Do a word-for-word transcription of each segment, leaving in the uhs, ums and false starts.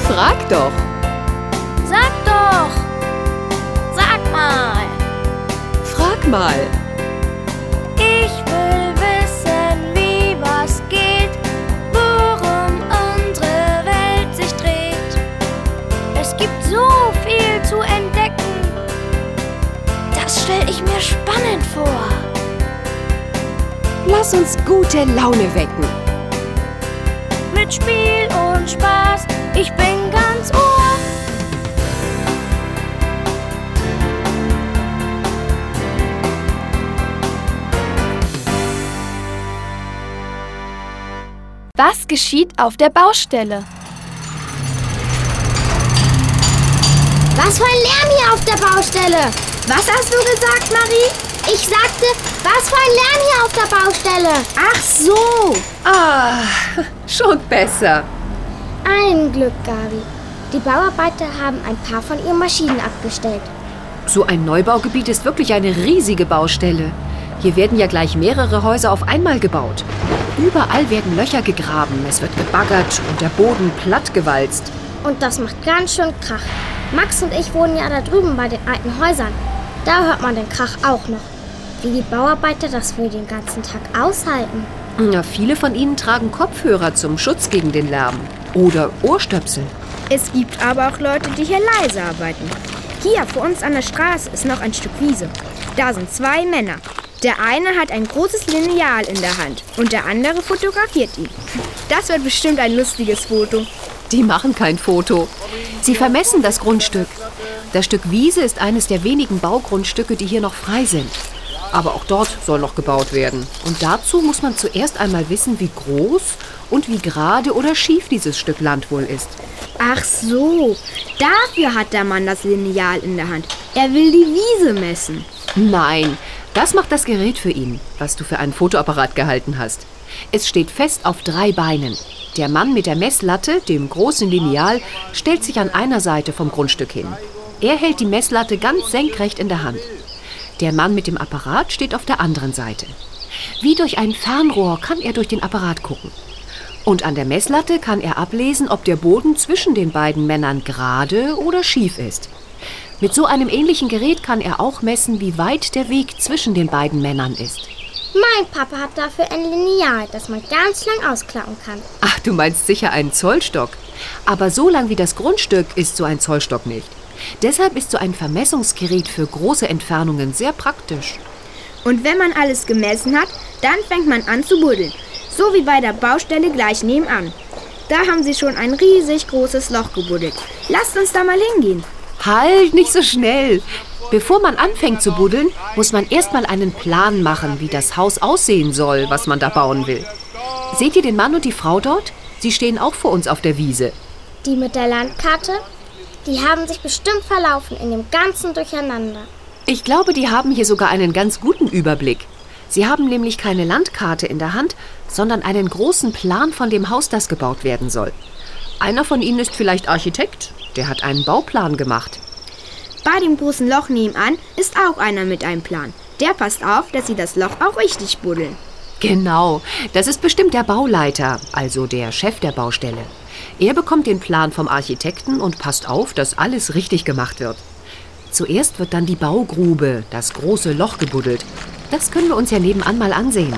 Frag doch. Sag doch. Sag mal. Frag mal. Ich will wissen, wie was geht, worum unsere Welt sich dreht. Es gibt so viel zu entdecken. Das stell ich mir spannend vor. Lass uns gute Laune wecken. Mit Spiel und Spaß, ich bin ganz Ohr. Was geschieht auf der Baustelle? Was für ein Lärm hier auf der Baustelle? Was hast du gesagt, Marie? Ich sagte, was für ein Lärm hier auf der Baustelle? Ach so. Ah, schon besser. Ein Glück, Gabi. Die Bauarbeiter haben ein paar von ihren Maschinen abgestellt. So ein Neubaugebiet ist wirklich eine riesige Baustelle. Hier werden ja gleich mehrere Häuser auf einmal gebaut. Überall werden Löcher gegraben, es wird gebaggert und der Boden plattgewalzt. Und das macht ganz schön Krach. Max und ich wohnen ja da drüben bei den alten Häusern. Da hört man den Krach auch noch. Wie die Bauarbeiter das wohl den ganzen Tag aushalten. Ja, viele von ihnen tragen Kopfhörer zum Schutz gegen den Lärm. Oder Ohrstöpsel. Es gibt aber auch Leute, die hier leise arbeiten. Hier vor uns an der Straße ist noch ein Stück Wiese. Da sind zwei Männer. Der eine hat ein großes Lineal in der Hand und der andere fotografiert ihn. Das wird bestimmt ein lustiges Foto. Die machen kein Foto. Sie vermessen das Grundstück. Das Stück Wiese ist eines der wenigen Baugrundstücke, die hier noch frei sind. Aber auch dort soll noch gebaut werden. Und dazu muss man zuerst einmal wissen, wie groß und wie gerade oder schief dieses Stück Land wohl ist. Ach so, dafür hat der Mann das Lineal in der Hand. Er will die Wiese messen. Nein, das macht das Gerät für ihn, was du für einen Fotoapparat gehalten hast. Es steht fest auf drei Beinen. Der Mann mit der Messlatte, dem großen Lineal, stellt sich an einer Seite vom Grundstück hin. Er hält die Messlatte ganz senkrecht in der Hand. Der Mann mit dem Apparat steht auf der anderen Seite. Wie durch ein Fernrohr kann er durch den Apparat gucken. Und an der Messlatte kann er ablesen, ob der Boden zwischen den beiden Männern gerade oder schief ist. Mit so einem ähnlichen Gerät kann er auch messen, wie weit der Weg zwischen den beiden Männern ist. Mein Papa hat dafür ein Lineal, das man ganz lang ausklappen kann. Ach, du meinst sicher einen Zollstock. Aber so lang wie das Grundstück ist so ein Zollstock nicht. Deshalb ist so ein Vermessungsgerät für große Entfernungen sehr praktisch. Und wenn man alles gemessen hat, dann fängt man an zu buddeln. So wie bei der Baustelle gleich nebenan. Da haben sie schon ein riesig großes Loch gebuddelt. Lasst uns da mal hingehen. Halt, nicht so schnell. Bevor man anfängt zu buddeln, muss man erstmal einen Plan machen, wie das Haus aussehen soll, was man da bauen will. Seht ihr den Mann und die Frau dort? Sie stehen auch vor uns auf der Wiese. Die mit der Landkarte? Die haben sich bestimmt verlaufen in dem ganzen Durcheinander. Ich glaube, die haben hier sogar einen ganz guten Überblick. Sie haben nämlich keine Landkarte in der Hand, sondern einen großen Plan von dem Haus, das gebaut werden soll. Einer von ihnen ist vielleicht Architekt. Der hat einen Bauplan gemacht. Bei dem großen Loch nebenan ist auch einer mit einem Plan. Der passt auf, dass sie das Loch auch richtig buddeln. Genau, das ist bestimmt der Bauleiter, also der Chef der Baustelle. Er bekommt den Plan vom Architekten und passt auf, dass alles richtig gemacht wird. Zuerst wird dann die Baugrube, das große Loch gebuddelt. Das können wir uns ja nebenan mal ansehen.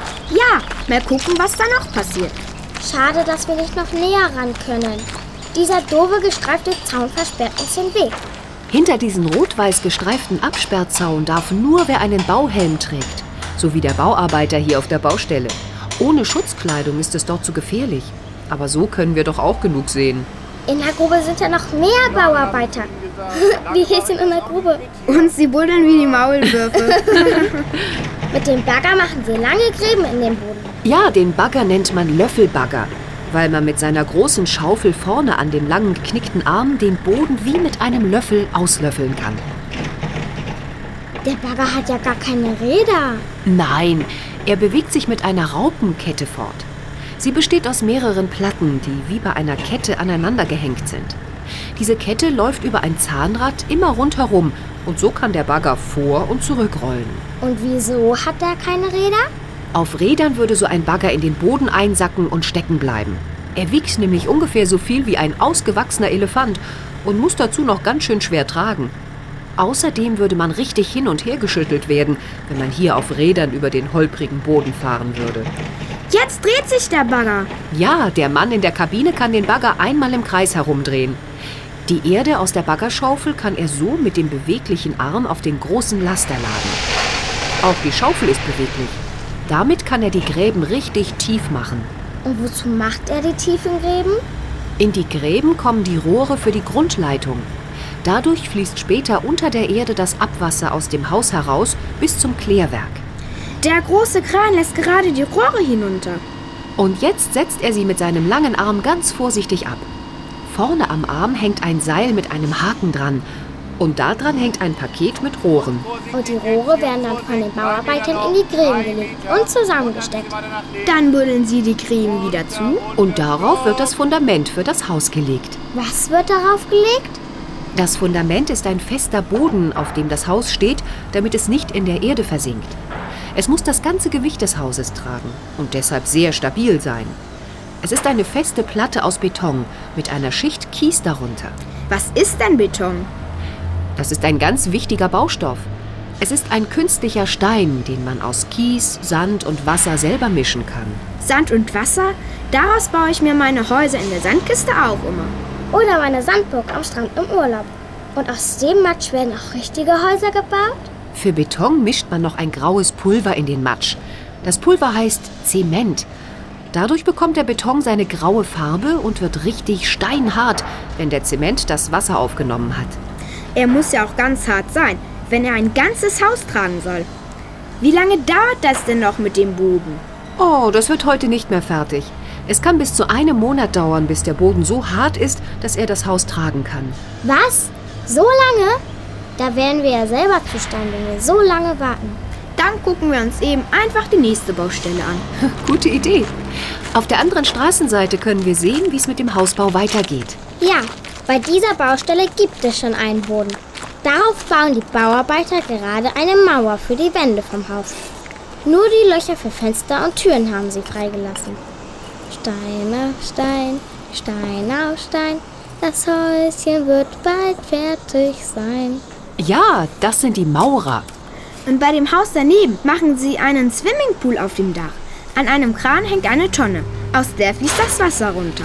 Ja, mal gucken, was da noch passiert. Schade, dass wir nicht noch näher ran können. Dieser doofe gestreifte Zaun versperrt uns den Weg. Hinter diesen rot-weiß gestreiften Absperrzaun darf nur wer einen Bauhelm trägt. So wie der Bauarbeiter hier auf der Baustelle. Ohne Schutzkleidung ist es dort zu gefährlich. Aber so können wir doch auch genug sehen. In der Grube sind ja noch mehr Bauarbeiter. Die Häschen in der Grube. Und sie buddeln wie die Maulwürfe. Mit dem Bagger machen sie lange Gräben in den Boden. Ja, den Bagger nennt man Löffelbagger, weil man mit seiner großen Schaufel vorne an dem langen geknickten Arm den Boden wie mit einem Löffel auslöffeln kann. Der Bagger hat ja gar keine Räder. Nein, er bewegt sich mit einer Raupenkette fort. Sie besteht aus mehreren Platten, die wie bei einer Kette aneinander gehängt sind. Diese Kette läuft über ein Zahnrad immer rundherum und so kann der Bagger vor- und zurückrollen. Und wieso hat er keine Räder? Auf Rädern würde so ein Bagger in den Boden einsacken und stecken bleiben. Er wiegt nämlich ungefähr so viel wie ein ausgewachsener Elefant und muss dazu noch ganz schön schwer tragen. Außerdem würde man richtig hin und her geschüttelt werden, wenn man hier auf Rädern über den holprigen Boden fahren würde. Jetzt dreht sich der Bagger. Ja, der Mann in der Kabine kann den Bagger einmal im Kreis herumdrehen. Die Erde aus der Baggerschaufel kann er so mit dem beweglichen Arm auf den großen Laster laden. Auch die Schaufel ist beweglich. Damit kann er die Gräben richtig tief machen. Und wozu macht er die tiefen Gräben? In die Gräben kommen die Rohre für die Grundleitung. Dadurch fließt später unter der Erde das Abwasser aus dem Haus heraus bis zum Klärwerk. Der große Kran lässt gerade die Rohre hinunter. Und jetzt setzt er sie mit seinem langen Arm ganz vorsichtig ab. Vorne am Arm hängt ein Seil mit einem Haken dran. Und da dran hängt ein Paket mit Rohren. Und die Rohre werden dann von den Bauarbeitern in die Gräben gelegt und zusammengesteckt. Dann buddeln sie die Gräben wieder zu. Und darauf wird das Fundament für das Haus gelegt. Was wird darauf gelegt? Das Fundament ist ein fester Boden, auf dem das Haus steht, damit es nicht in der Erde versinkt. Es muss das ganze Gewicht des Hauses tragen und deshalb sehr stabil sein. Es ist eine feste Platte aus Beton mit einer Schicht Kies darunter. Was ist denn Beton? Das ist ein ganz wichtiger Baustoff. Es ist ein künstlicher Stein, den man aus Kies, Sand und Wasser selber mischen kann. Sand und Wasser? Daraus baue ich mir meine Häuser in der Sandkiste auch immer. Oder meine Sandburg am Strand im Urlaub. Und aus dem Matsch werden auch richtige Häuser gebaut? Für Beton mischt man noch ein graues Pulver in den Matsch. Das Pulver heißt Zement. Dadurch bekommt der Beton seine graue Farbe und wird richtig steinhart, wenn der Zement das Wasser aufgenommen hat. Er muss ja auch ganz hart sein, wenn er ein ganzes Haus tragen soll. Wie lange dauert das denn noch mit dem Boden? Oh, das wird heute nicht mehr fertig. Es kann bis zu einem Monat dauern, bis der Boden so hart ist, dass er das Haus tragen kann. Was? So lange? Da werden wir ja selber zu Stein, wenn wir so lange warten. Dann gucken wir uns eben einfach die nächste Baustelle an. Gute Idee. Auf der anderen Straßenseite können wir sehen, wie es mit dem Hausbau weitergeht. Ja, bei dieser Baustelle gibt es schon einen Boden. Darauf bauen die Bauarbeiter gerade eine Mauer für die Wände vom Haus. Nur die Löcher für Fenster und Türen haben sie freigelassen. Stein auf Stein, Stein auf Stein, das Häuschen wird bald fertig sein. Ja, das sind die Maurer. Und bei dem Haus daneben machen sie einen Swimmingpool auf dem Dach. An einem Kran hängt eine Tonne. Aus der fließt das Wasser runter.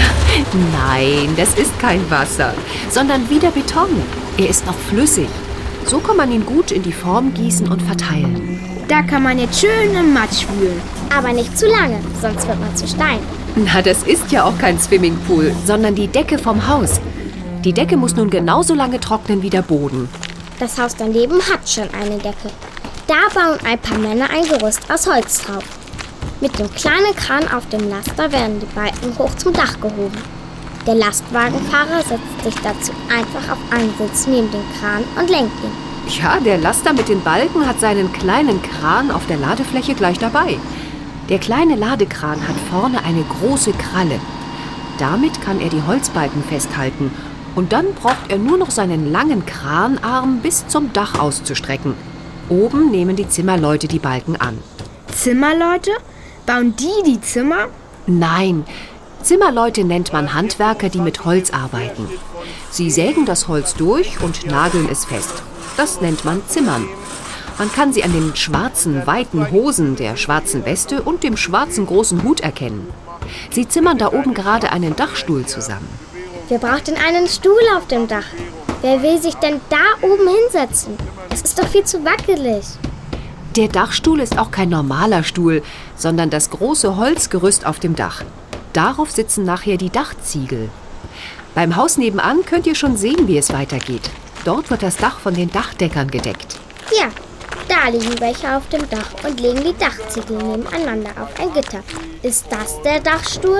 Nein, das ist kein Wasser, sondern wieder Beton. Er ist noch flüssig. So kann man ihn gut in die Form gießen und verteilen. Da kann man jetzt schön im Matsch wühlen. Aber nicht zu lange, sonst wird man zu Stein. Na, das ist ja auch kein Swimmingpool, sondern die Decke vom Haus. Die Decke muss nun genauso lange trocknen wie der Boden. Das Haus daneben hat schon eine Decke. Da bauen ein paar Männer ein Gerüst aus Holz drauf. Mit dem kleinen Kran auf dem Laster werden die Balken hoch zum Dach gehoben. Der Lastwagenfahrer setzt sich dazu einfach auf einen Sitz neben den Kran und lenkt ihn. Ja, der Laster mit den Balken hat seinen kleinen Kran auf der Ladefläche gleich dabei. Der kleine Ladekran hat vorne eine große Kralle. Damit kann er die Holzbalken festhalten. Und dann braucht er nur noch seinen langen Kranarm bis zum Dach auszustrecken. Oben nehmen die Zimmerleute die Balken an. Zimmerleute? Bauen die die Zimmer? Nein, Zimmerleute nennt man Handwerker, die mit Holz arbeiten. Sie sägen das Holz durch und nageln es fest. Das nennt man Zimmern. Man kann sie an den schwarzen, weiten Hosen, der schwarzen Weste und dem schwarzen großen Hut erkennen. Sie zimmern da oben gerade einen Dachstuhl zusammen. Wir brauchten einen Stuhl auf dem Dach. Wer will sich denn da oben hinsetzen? Das ist doch viel zu wackelig. Der Dachstuhl ist auch kein normaler Stuhl, sondern das große Holzgerüst auf dem Dach. Darauf sitzen nachher die Dachziegel. Beim Haus nebenan könnt ihr schon sehen, wie es weitergeht. Dort wird das Dach von den Dachdeckern gedeckt. Ja, da liegen welche auf dem Dach und legen die Dachziegel nebeneinander auf ein Gitter. Ist das der Dachstuhl?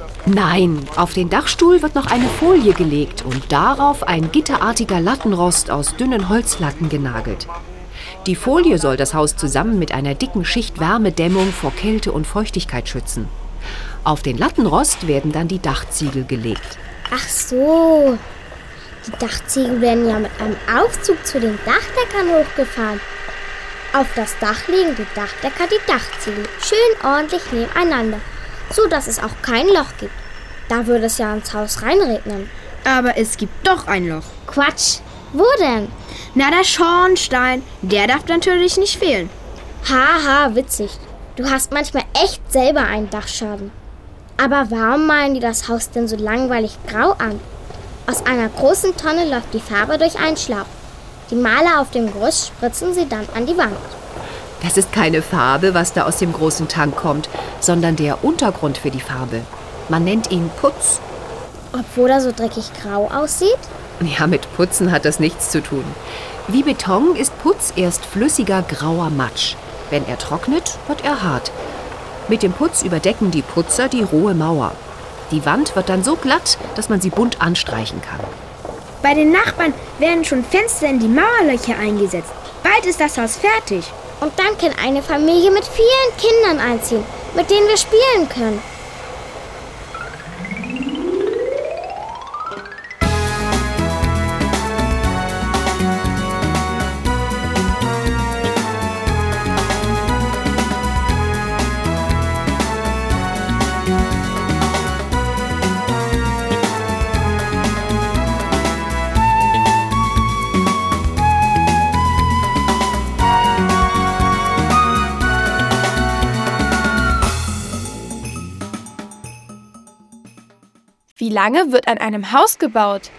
Nein, auf den Dachstuhl wird noch eine Folie gelegt und darauf ein gitterartiger Lattenrost aus dünnen Holzlatten genagelt. Die Folie soll das Haus zusammen mit einer dicken Schicht Wärmedämmung vor Kälte und Feuchtigkeit schützen. Auf den Lattenrost werden dann die Dachziegel gelegt. Ach so, die Dachziegel werden ja mit einem Aufzug zu den Dachdeckern hochgefahren. Auf das Dach legen die Dachdecker die Dachziegel schön ordentlich nebeneinander, so dass es auch kein Loch gibt. Da würde es ja ins Haus reinregnen. Aber es gibt doch ein Loch. Quatsch. Wo denn? Na, der Schornstein. Der darf natürlich nicht fehlen. Haha, witzig. Du hast manchmal echt selber einen Dachschaden. Aber warum malen die das Haus denn so langweilig grau an? Aus einer großen Tonne läuft die Farbe durch einen Schlauch. Die Maler auf dem Gerüst spritzen sie dann an die Wand. Das ist keine Farbe, was da aus dem großen Tank kommt, sondern der Untergrund für die Farbe. Man nennt ihn Putz. Obwohl er so dreckig grau aussieht? Ja, mit Putzen hat das nichts zu tun. Wie Beton ist Putz erst flüssiger grauer Matsch. Wenn er trocknet, wird er hart. Mit dem Putz überdecken die Putzer die rohe Mauer. Die Wand wird dann so glatt, dass man sie bunt anstreichen kann. Bei den Nachbarn werden schon Fenster in die Mauerlöcher eingesetzt. Bald ist das Haus fertig. Und dann kann eine Familie mit vielen Kindern einziehen, mit denen wir spielen können. Wie lange wird an einem Haus gebaut?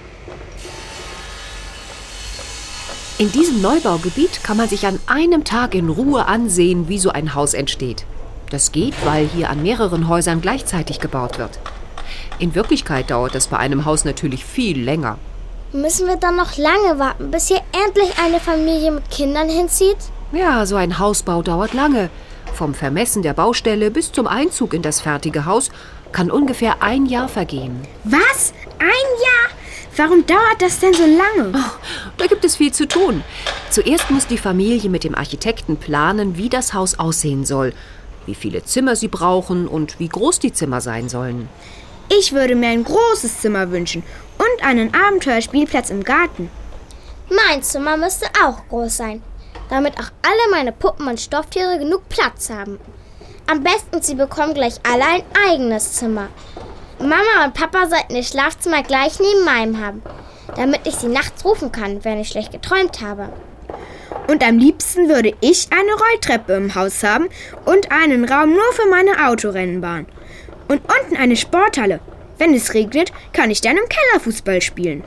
In diesem Neubaugebiet kann man sich an einem Tag in Ruhe ansehen, wie so ein Haus entsteht. Das geht, weil hier an mehreren Häusern gleichzeitig gebaut wird. In Wirklichkeit dauert das bei einem Haus natürlich viel länger. Müssen wir dann noch lange warten, bis hier endlich eine Familie mit Kindern hinzieht? Ja, so ein Hausbau dauert lange. Vom Vermessen der Baustelle bis zum Einzug in das fertige Haus kann ungefähr ein Jahr vergehen. Was? Ein Jahr? Warum dauert das denn so lange? Oh, da gibt es viel zu tun. Zuerst muss die Familie mit dem Architekten planen, wie das Haus aussehen soll, wie viele Zimmer sie brauchen und wie groß die Zimmer sein sollen. Ich würde mir ein großes Zimmer wünschen und einen Abenteuerspielplatz im Garten. Mein Zimmer müsste auch groß sein, damit auch alle meine Puppen und Stofftiere genug Platz haben. Am besten, sie bekommen gleich alle ein eigenes Zimmer. Mama und Papa sollten das Schlafzimmer gleich neben meinem haben, damit ich sie nachts rufen kann, wenn ich schlecht geträumt habe. Und am liebsten würde ich eine Rolltreppe im Haus haben und einen Raum nur für meine Autorennbahn. Und unten eine Sporthalle. Wenn es regnet, kann ich dann im Keller Fußball spielen.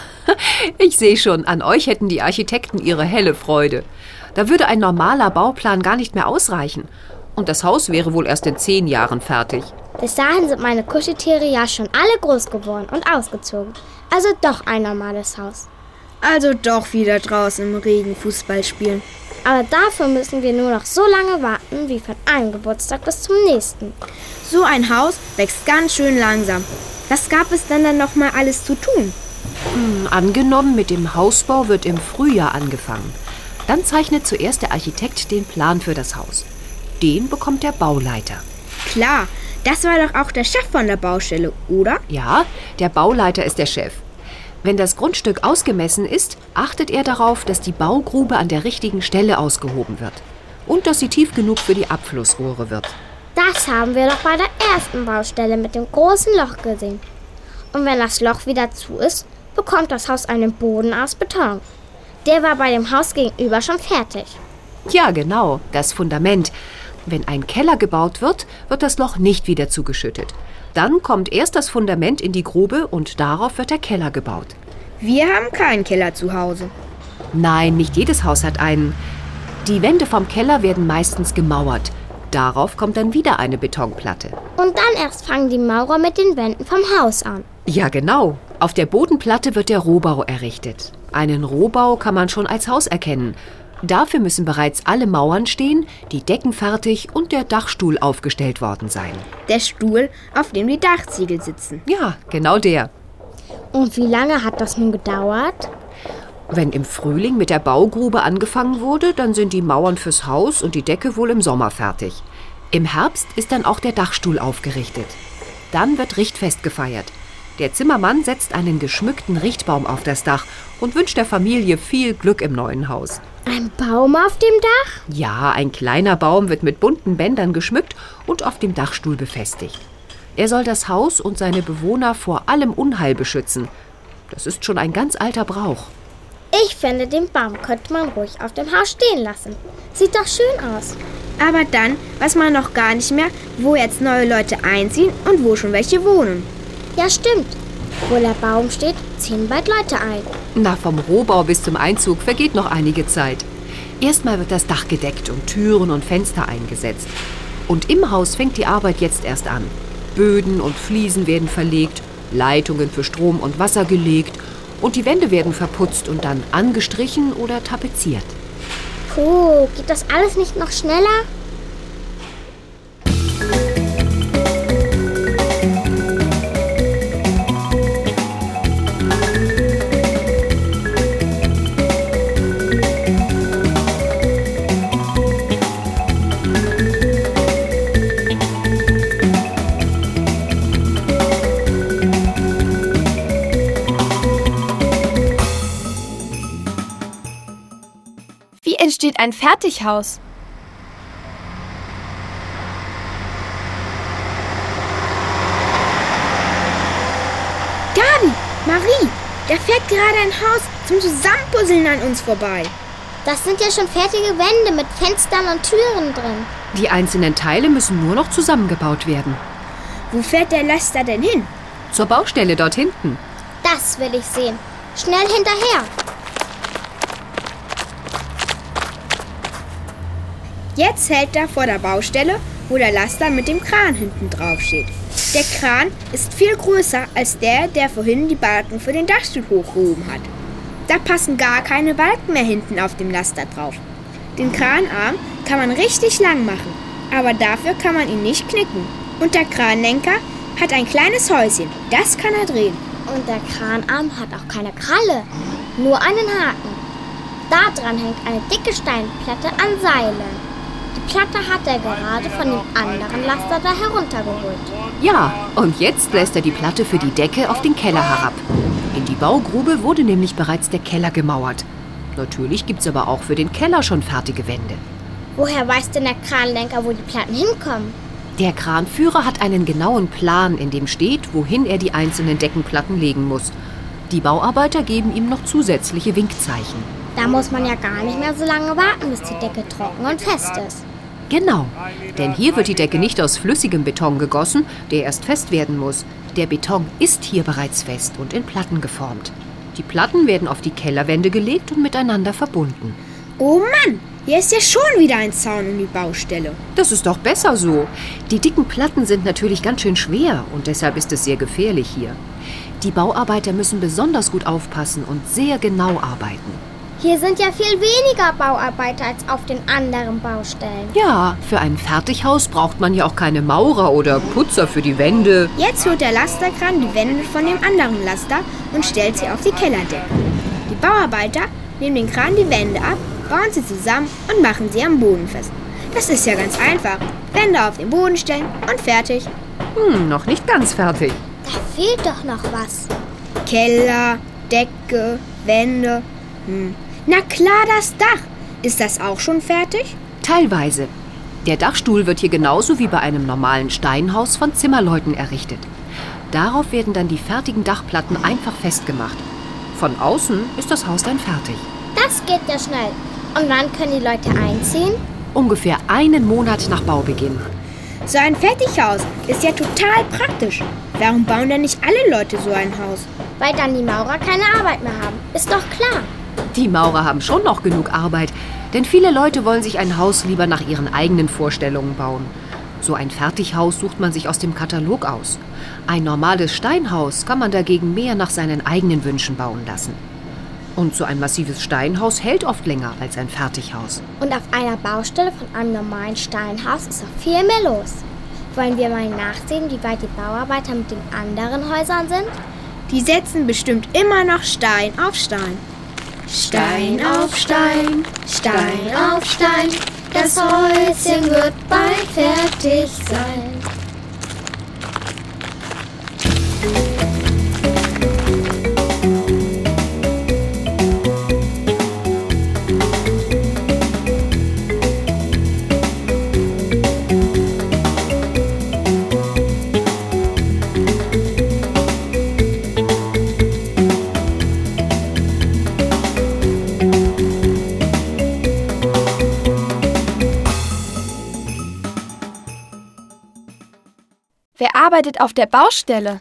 Ich sehe schon, an euch hätten die Architekten ihre helle Freude. Da würde ein normaler Bauplan gar nicht mehr ausreichen. Und das Haus wäre wohl erst in zehn Jahren fertig. Bis dahin sind meine Kuscheltiere ja schon alle groß geworden und ausgezogen. Also doch ein normales Haus. Also doch wieder draußen im Regen Fußball spielen. Aber dafür müssen wir nur noch so lange warten, wie von einem Geburtstag bis zum nächsten. So ein Haus wächst ganz schön langsam. Was gab es denn dann noch mal alles zu tun? Hm, angenommen, mit dem Hausbau wird im Frühjahr angefangen. Dann zeichnet zuerst der Architekt den Plan für das Haus. Den bekommt der Bauleiter. Klar, das war doch auch der Chef von der Baustelle, oder? Ja, der Bauleiter ist der Chef. Wenn das Grundstück ausgemessen ist, achtet er darauf, dass die Baugrube an der richtigen Stelle ausgehoben wird. Und dass sie tief genug für die Abflussrohre wird. Das haben wir doch bei der ersten Baustelle mit dem großen Loch gesehen. Und wenn das Loch wieder zu ist, bekommt das Haus einen Boden aus Beton. Der war bei dem Haus gegenüber schon fertig. Ja, genau, das Fundament. Wenn ein Keller gebaut wird, wird das Loch nicht wieder zugeschüttet. Dann kommt erst das Fundament in die Grube und darauf wird der Keller gebaut. Wir haben keinen Keller zu Hause. Nein, nicht jedes Haus hat einen. Die Wände vom Keller werden meistens gemauert. Darauf kommt dann wieder eine Betonplatte. Und dann erst fangen die Maurer mit den Wänden vom Haus an. Ja, genau. Auf der Bodenplatte wird der Rohbau errichtet. Einen Rohbau kann man schon als Haus erkennen. Dafür müssen bereits alle Mauern stehen, die Decken fertig und der Dachstuhl aufgestellt worden sein. Der Stuhl, auf dem die Dachziegel sitzen. Ja, genau der. Und wie lange hat das nun gedauert? Wenn im Frühling mit der Baugrube angefangen wurde, dann sind die Mauern fürs Haus und die Decke wohl im Sommer fertig. Im Herbst ist dann auch der Dachstuhl aufgerichtet. Dann wird Richtfest gefeiert. Der Zimmermann setzt einen geschmückten Richtbaum auf das Dach und wünscht der Familie viel Glück im neuen Haus. Ein Baum auf dem Dach? Ja, ein kleiner Baum wird mit bunten Bändern geschmückt und auf dem Dachstuhl befestigt. Er soll das Haus und seine Bewohner vor allem Unheil beschützen. Das ist schon ein ganz alter Brauch. Ich finde, den Baum könnte man ruhig auf dem Haus stehen lassen. Sieht doch schön aus. Aber dann weiß man noch gar nicht mehr, wo jetzt neue Leute einziehen und wo schon welche wohnen. Ja, stimmt. Wo der Baum steht, ziehen bald Leute ein. Na, vom Rohbau bis zum Einzug vergeht noch einige Zeit. Erstmal wird das Dach gedeckt und Türen und Fenster eingesetzt. Und im Haus fängt die Arbeit jetzt erst an. Böden und Fliesen werden verlegt, Leitungen für Strom und Wasser gelegt und die Wände werden verputzt und dann angestrichen oder tapeziert. Puh, geht das alles nicht noch schneller? Wie entsteht ein Fertighaus? Gabi, Marie, da fährt gerade ein Haus zum Zusammenpuzzeln an uns vorbei. Das sind ja schon fertige Wände mit Fenstern und Türen drin. Die einzelnen Teile müssen nur noch zusammengebaut werden. Wo fährt der Laster denn hin? Zur Baustelle dort hinten. Das will ich sehen. Schnell hinterher. Jetzt hält er vor der Baustelle, wo der Laster mit dem Kran hinten drauf steht. Der Kran ist viel größer als der, der vorhin die Balken für den Dachstuhl hochgehoben hat. Da passen gar keine Balken mehr hinten auf dem Laster drauf. Den Kranarm kann man richtig lang machen, aber dafür kann man ihn nicht knicken. Und der Kranlenker hat ein kleines Häuschen, das kann er drehen. Und der Kranarm hat auch keine Kralle, nur einen Haken. Da dran hängt eine dicke Steinplatte an Seilen. Die Platte hat er gerade von dem anderen Laster da heruntergeholt. Ja, und jetzt lässt er die Platte für die Decke auf den Keller herab. In die Baugrube wurde nämlich bereits der Keller gemauert. Natürlich gibt's aber auch für den Keller schon fertige Wände. Woher weiß denn der Kranlenker, wo die Platten hinkommen? Der Kranführer hat einen genauen Plan, in dem steht, wohin er die einzelnen Deckenplatten legen muss. Die Bauarbeiter geben ihm noch zusätzliche Winkzeichen. Da muss man ja gar nicht mehr so lange warten, bis die Decke trocken und fest ist. Genau, denn hier wird die Decke nicht aus flüssigem Beton gegossen, der erst fest werden muss. Der Beton ist hier bereits fest und in Platten geformt. Die Platten werden auf die Kellerwände gelegt und miteinander verbunden. Oh Mann, hier ist ja schon wieder ein Zaun um die Baustelle. Das ist doch besser so. Die dicken Platten sind natürlich ganz schön schwer und deshalb ist es sehr gefährlich hier. Die Bauarbeiter müssen besonders gut aufpassen und sehr genau arbeiten. Hier sind ja viel weniger Bauarbeiter als auf den anderen Baustellen. Ja, für ein Fertighaus braucht man ja auch keine Maurer oder Putzer für die Wände. Jetzt holt der Lasterkran die Wände von dem anderen Laster und stellt sie auf die Kellerdecke. Die Bauarbeiter nehmen den Kran die Wände ab, bauen sie zusammen und machen sie am Boden fest. Das ist ja ganz einfach. Wände auf den Boden stellen und fertig. Hm, noch nicht ganz fertig. Da fehlt doch noch was. Keller, Decke, Wände. Hm. Na klar, das Dach. Ist das auch schon fertig? Teilweise. Der Dachstuhl wird hier genauso wie bei einem normalen Steinhaus von Zimmerleuten errichtet. Darauf werden dann die fertigen Dachplatten einfach festgemacht. Von außen ist das Haus dann fertig. Das geht ja schnell. Und wann können die Leute einziehen? Ungefähr einen Monat nach Baubeginn. So ein Fertighaus ist ja total praktisch. Warum bauen denn nicht alle Leute so ein Haus? Weil dann die Maurer keine Arbeit mehr haben. Ist doch klar. Die Maurer haben schon noch genug Arbeit, denn viele Leute wollen sich ein Haus lieber nach ihren eigenen Vorstellungen bauen. So ein Fertighaus sucht man sich aus dem Katalog aus. Ein normales Steinhaus kann man dagegen mehr nach seinen eigenen Wünschen bauen lassen. Und so ein massives Steinhaus hält oft länger als ein Fertighaus. Und auf einer Baustelle von einem normalen Steinhaus ist auch viel mehr los. Wollen wir mal nachsehen, wie weit die Bauarbeiter mit den anderen Häusern sind? Die setzen bestimmt immer noch Stein auf Stein. Stein auf Stein, Stein auf Stein, das Häuschen wird bald fertig sein. arbeitet auf der Baustelle.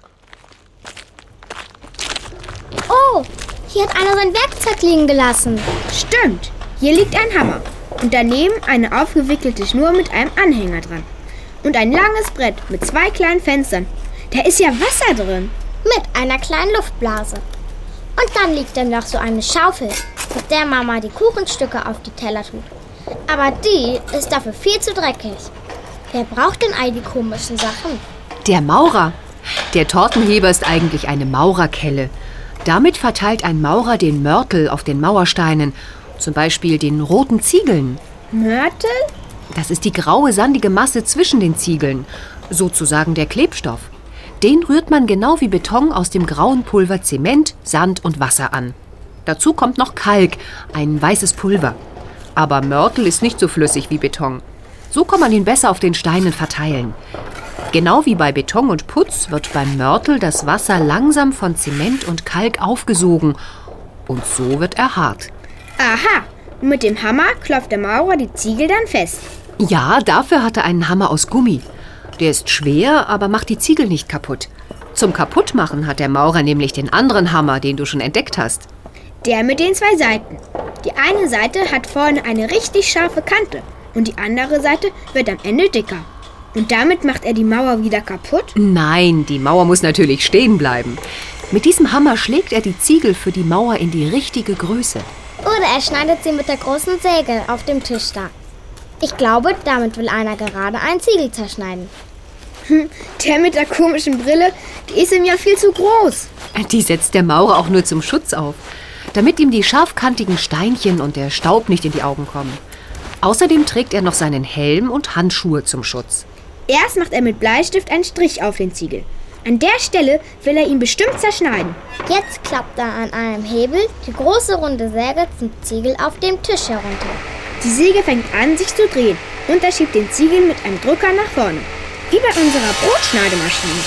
Oh, hier hat einer sein Werkzeug liegen gelassen. Stimmt, hier liegt ein Hammer und daneben eine aufgewickelte Schnur mit einem Anhänger dran. Und ein langes Brett mit zwei kleinen Fenstern. Da ist ja Wasser drin. Mit einer kleinen Luftblase. Und dann liegt da noch so eine Schaufel, mit der Mama die Kuchenstücke auf die Teller tut. Aber die ist dafür viel zu dreckig. Wer braucht denn all die komischen Sachen? Der Maurer. Der Tortenheber ist eigentlich eine Maurerkelle. Damit verteilt ein Maurer den Mörtel auf den Mauersteinen, zum Beispiel den roten Ziegeln. Mörtel? Das ist die graue, sandige Masse zwischen den Ziegeln, sozusagen der Klebstoff. Den rührt man genau wie Beton aus dem grauen Pulver Zement, Sand und Wasser an. Dazu kommt noch Kalk, ein weißes Pulver. Aber Mörtel ist nicht so flüssig wie Beton. So kann man ihn besser auf den Steinen verteilen. Genau wie bei Beton und Putz wird beim Mörtel das Wasser langsam von Zement und Kalk aufgesogen. Und so wird er hart. Aha, und mit dem Hammer klopft der Maurer die Ziegel dann fest. Ja, dafür hat er einen Hammer aus Gummi. Der ist schwer, aber macht die Ziegel nicht kaputt. Zum Kaputtmachen hat der Maurer nämlich den anderen Hammer, den du schon entdeckt hast. Der mit den zwei Seiten. Die eine Seite hat vorne eine richtig scharfe Kante und die andere Seite wird am Ende dicker. Und damit macht er die Mauer wieder kaputt? Nein, die Mauer muss natürlich stehen bleiben. Mit diesem Hammer schlägt er die Ziegel für die Mauer in die richtige Größe. Oder er schneidet sie mit der großen Säge auf dem Tisch da. Ich glaube, damit will einer gerade einen Ziegel zerschneiden. Hm, der mit der komischen Brille, die ist ihm ja viel zu groß. Die setzt der Maurer auch nur zum Schutz auf, damit ihm die scharfkantigen Steinchen und der Staub nicht in die Augen kommen. Außerdem trägt er noch seinen Helm und Handschuhe zum Schutz. Erst macht er mit Bleistift einen Strich auf den Ziegel. An der Stelle will er ihn bestimmt zerschneiden. Jetzt klappt er an einem Hebel die große runde Säge zum Ziegel auf dem Tisch herunter. Die Säge fängt an, sich zu drehen und er schiebt den Ziegel mit einem Drücker nach vorne. Wie bei unserer Brotschneidemaschine.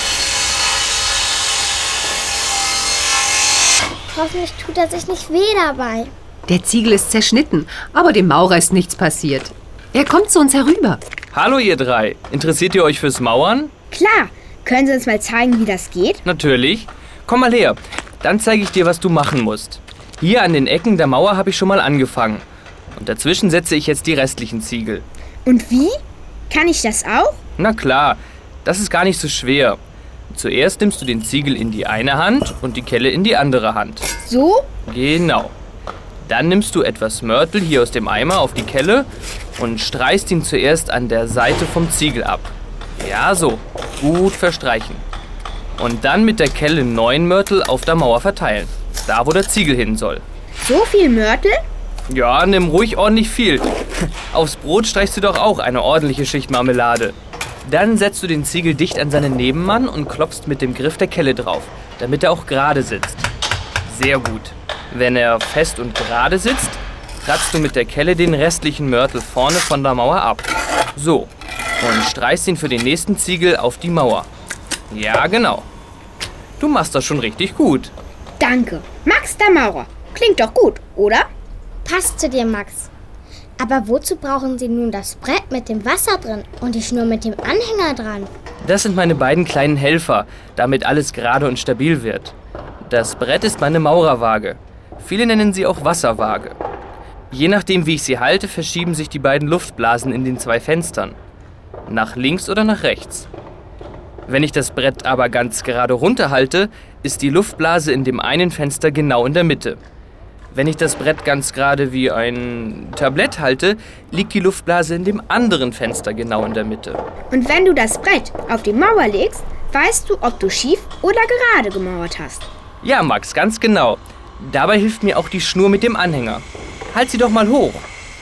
Hoffentlich tut er sich nicht weh dabei. Der Ziegel ist zerschnitten, aber dem Maurer ist nichts passiert. Er kommt zu uns herüber. Hallo ihr drei, interessiert ihr euch fürs Mauern? Klar, können Sie uns mal zeigen, wie das geht? Natürlich. Komm mal her, dann zeige ich dir, was du machen musst. Hier an den Ecken der Mauer habe ich schon mal angefangen. Und dazwischen setze ich jetzt die restlichen Ziegel. Und wie? Kann ich das auch? Na klar, das ist gar nicht so schwer. Zuerst nimmst du den Ziegel in die eine Hand und die Kelle in die andere Hand. So? Genau. Dann nimmst du etwas Mörtel hier aus dem Eimer auf die Kelle und streichst ihn zuerst an der Seite vom Ziegel ab. Ja, so. Gut verstreichen. Und dann mit der Kelle neun Mörtel auf der Mauer verteilen. Da, wo der Ziegel hin soll. So viel Mörtel? Ja, nimm ruhig ordentlich viel. Aufs Brot streichst du doch auch eine ordentliche Schicht Marmelade. Dann setzt du den Ziegel dicht an seinen Nebenmann und klopfst mit dem Griff der Kelle drauf, damit er auch gerade sitzt. Sehr gut. Wenn er fest und gerade sitzt, kratzt du mit der Kelle den restlichen Mörtel vorne von der Mauer ab. So. Und streichst ihn für den nächsten Ziegel auf die Mauer. Ja, genau. Du machst das schon richtig gut. Danke. Max der Maurer. Klingt doch gut, oder? Passt zu dir, Max. Aber wozu brauchen Sie nun das Brett mit dem Wasser drin und die Schnur mit dem Anhänger dran? Das sind meine beiden kleinen Helfer, damit alles gerade und stabil wird. Das Brett ist meine Maurerwaage. Viele nennen sie auch Wasserwaage. Je nachdem, wie ich sie halte, verschieben sich die beiden Luftblasen in den zwei Fenstern. Nach links oder nach rechts. Wenn ich das Brett aber ganz gerade runterhalte, ist die Luftblase in dem einen Fenster genau in der Mitte. Wenn ich das Brett ganz gerade wie ein Tablett halte, liegt die Luftblase in dem anderen Fenster genau in der Mitte. Und wenn du das Brett auf die Mauer legst, weißt du, ob du schief oder gerade gemauert hast. Ja, Max, ganz genau. Dabei hilft mir auch die Schnur mit dem Anhänger. Halt sie doch mal hoch.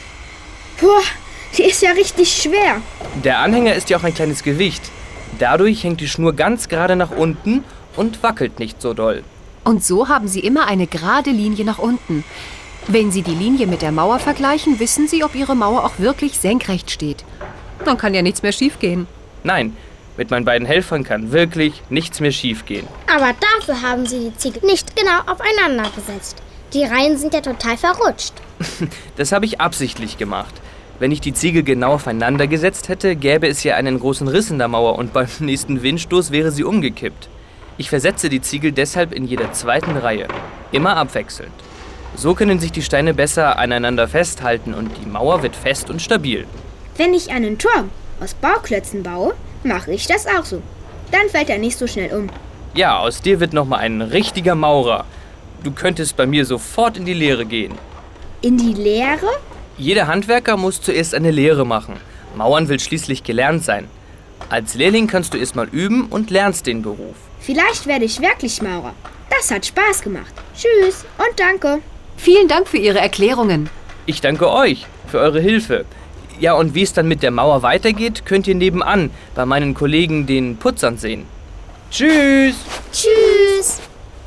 Boah, die ist ja richtig schwer. Der Anhänger ist ja auch ein kleines Gewicht. Dadurch hängt die Schnur ganz gerade nach unten und wackelt nicht so doll. Und so haben Sie immer eine gerade Linie nach unten. Wenn Sie die Linie mit der Mauer vergleichen, wissen Sie, ob Ihre Mauer auch wirklich senkrecht steht. Dann kann ja nichts mehr schiefgehen. Nein, mit meinen beiden Helfern kann wirklich nichts mehr schiefgehen. Aber dafür haben Sie die Ziegel nicht genau aufeinander gesetzt. Die Reihen sind ja total verrutscht. Das habe ich absichtlich gemacht. Wenn ich die Ziegel genau aufeinander gesetzt hätte, gäbe es ja einen großen Riss in der Mauer und beim nächsten Windstoß wäre sie umgekippt. Ich versetze die Ziegel deshalb in jeder zweiten Reihe, immer abwechselnd. So können sich die Steine besser aneinander festhalten und die Mauer wird fest und stabil. Wenn ich einen Turm aus Bauklötzen baue, mache ich das auch so. Dann fällt er nicht so schnell um. Ja, aus dir wird nochmal ein richtiger Maurer. Du könntest bei mir sofort in die Lehre gehen. In die Lehre? Jeder Handwerker muss zuerst eine Lehre machen. Mauern will schließlich gelernt sein. Als Lehrling kannst du erst mal üben und lernst den Beruf. Vielleicht werde ich wirklich Maurer. Das hat Spaß gemacht. Tschüss und danke. Vielen Dank für Ihre Erklärungen. Ich danke euch für eure Hilfe. Ja, und wie es dann mit der Mauer weitergeht, könnt ihr nebenan bei meinen Kollegen, den Putzern, sehen. Tschüss! Tschüss!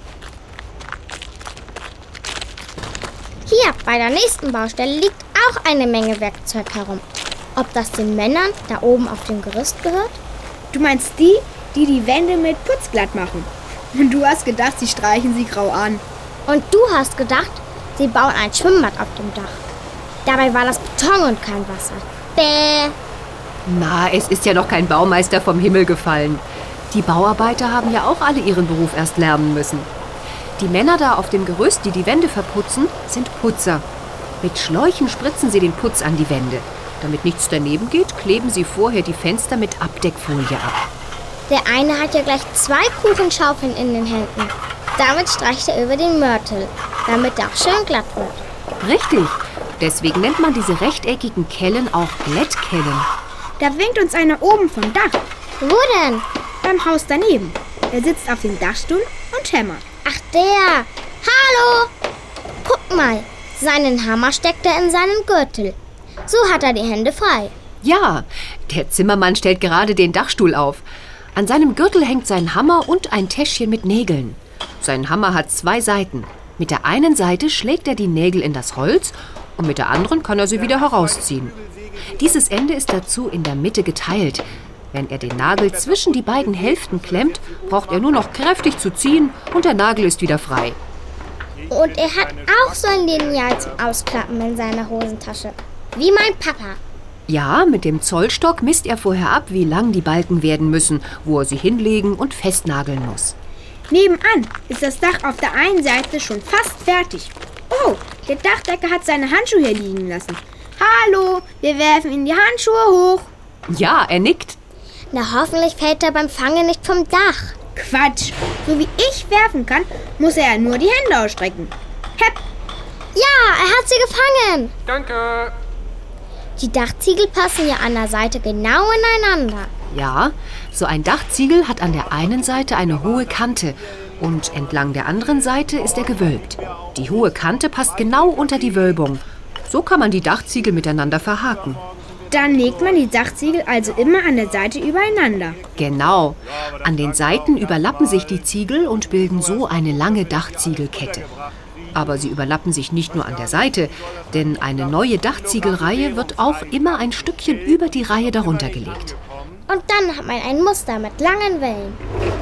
Hier, bei der nächsten Baustelle liegt auch eine Menge Werkzeug herum. Ob das den Männern da oben auf dem Gerüst gehört? Du meinst die, die die Wände mit Putz glatt machen? Und du hast gedacht, sie streichen sie grau an. Und du hast gedacht, sie bauen ein Schwimmbad auf dem Dach. Dabei war das Beton und kein Wasser. Bäh. Na, es ist ja noch kein Baumeister vom Himmel gefallen. Die Bauarbeiter haben ja auch alle ihren Beruf erst lernen müssen. Die Männer da auf dem Gerüst, die die Wände verputzen, sind Putzer. Mit Schläuchen spritzen sie den Putz an die Wände. Damit nichts daneben geht, kleben sie vorher die Fenster mit Abdeckfolie ab. Der eine hat ja gleich zwei Kuchenschaufeln in den Händen. Damit streicht er über den Mörtel, damit er auch schön glatt wird. Richtig. Deswegen nennt man diese rechteckigen Kellen auch Glättkellen. Da winkt uns einer oben vom Dach. Wo denn? Beim Haus daneben. Er sitzt auf dem Dachstuhl und hämmert. Ach, der. Hallo. Guck mal, seinen Hammer steckt er in seinen Gürtel. So hat er die Hände frei. Ja, der Zimmermann stellt gerade den Dachstuhl auf. An seinem Gürtel hängt sein Hammer und ein Täschchen mit Nägeln. Sein Hammer hat zwei Seiten. Mit der einen Seite schlägt er die Nägel in das Holz und mit der anderen kann er sie wieder herausziehen. Dieses Ende ist dazu in der Mitte geteilt. Wenn er den Nagel zwischen die beiden Hälften klemmt, braucht er nur noch kräftig zu ziehen und der Nagel ist wieder frei. Und er hat auch so ein Lineal zum Ausklappen in seiner Hosentasche. Wie mein Papa. Ja, mit dem Zollstock misst er vorher ab, wie lang die Balken werden müssen, wo er sie hinlegen und festnageln muss. Nebenan ist das Dach auf der einen Seite schon fast fertig. Oh, der Dachdecker hat seine Handschuhe hier liegen lassen. Hallo, wir werfen ihm die Handschuhe hoch. Ja, er nickt. Na, hoffentlich fällt er beim Fangen nicht vom Dach. Quatsch, so wie ich werfen kann, muss er ja nur die Hände ausstrecken. Hepp. Ja, er hat sie gefangen. Danke. Die Dachziegel passen ja an der Seite genau ineinander. Ja, so ein Dachziegel hat an der einen Seite eine hohe Kante und entlang der anderen Seite ist er gewölbt. Die hohe Kante passt genau unter die Wölbung. So kann man die Dachziegel miteinander verhaken. Dann legt man die Dachziegel also immer an der Seite übereinander. Genau. An den Seiten überlappen sich die Ziegel und bilden so eine lange Dachziegelkette. Aber sie überlappen sich nicht nur an der Seite, denn eine neue Dachziegelreihe wird auch immer ein Stückchen über die Reihe darunter gelegt. Und dann hat man ein Muster mit langen Wellen.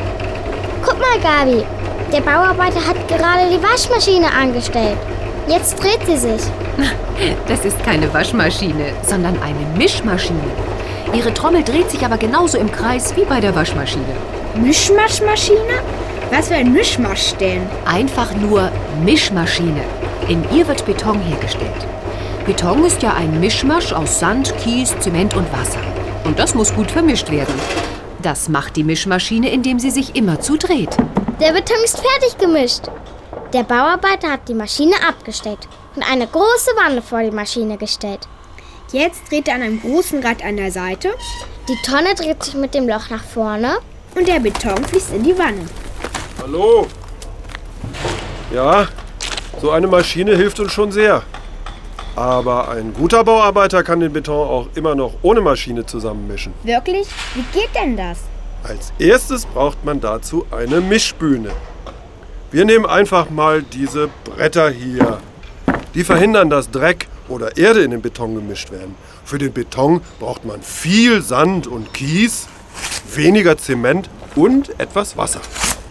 Guck mal, Gabi, der Bauarbeiter hat gerade die Waschmaschine angestellt. Jetzt dreht sie sich. Das ist keine Waschmaschine, sondern eine Mischmaschine. Ihre Trommel dreht sich aber genauso im Kreis wie bei der Waschmaschine. Mischmaschmaschine? Was für ein Mischmasch denn? Einfach nur Mischmaschine. In ihr wird Beton hergestellt. Beton ist ja ein Mischmasch aus Sand, Kies, Zement und Wasser. Und das muss gut vermischt werden. Das macht die Mischmaschine, indem sie sich immerzu dreht. Der Beton ist fertig gemischt. Der Bauarbeiter hat die Maschine abgestellt und eine große Wanne vor die Maschine gestellt. Jetzt dreht er an einem großen Rad an der Seite. Die Tonne dreht sich mit dem Loch nach vorne. Und der Beton fließt in die Wanne. Hallo? Ja, so eine Maschine hilft uns schon sehr. Aber ein guter Bauarbeiter kann den Beton auch immer noch ohne Maschine zusammenmischen. Wirklich? Wie geht denn das? Als erstes braucht man dazu eine Mischbühne. Wir nehmen einfach mal diese Bretter hier. Die verhindern, dass Dreck oder Erde in den Beton gemischt werden. Für den Beton braucht man viel Sand und Kies, weniger Zement und etwas Wasser.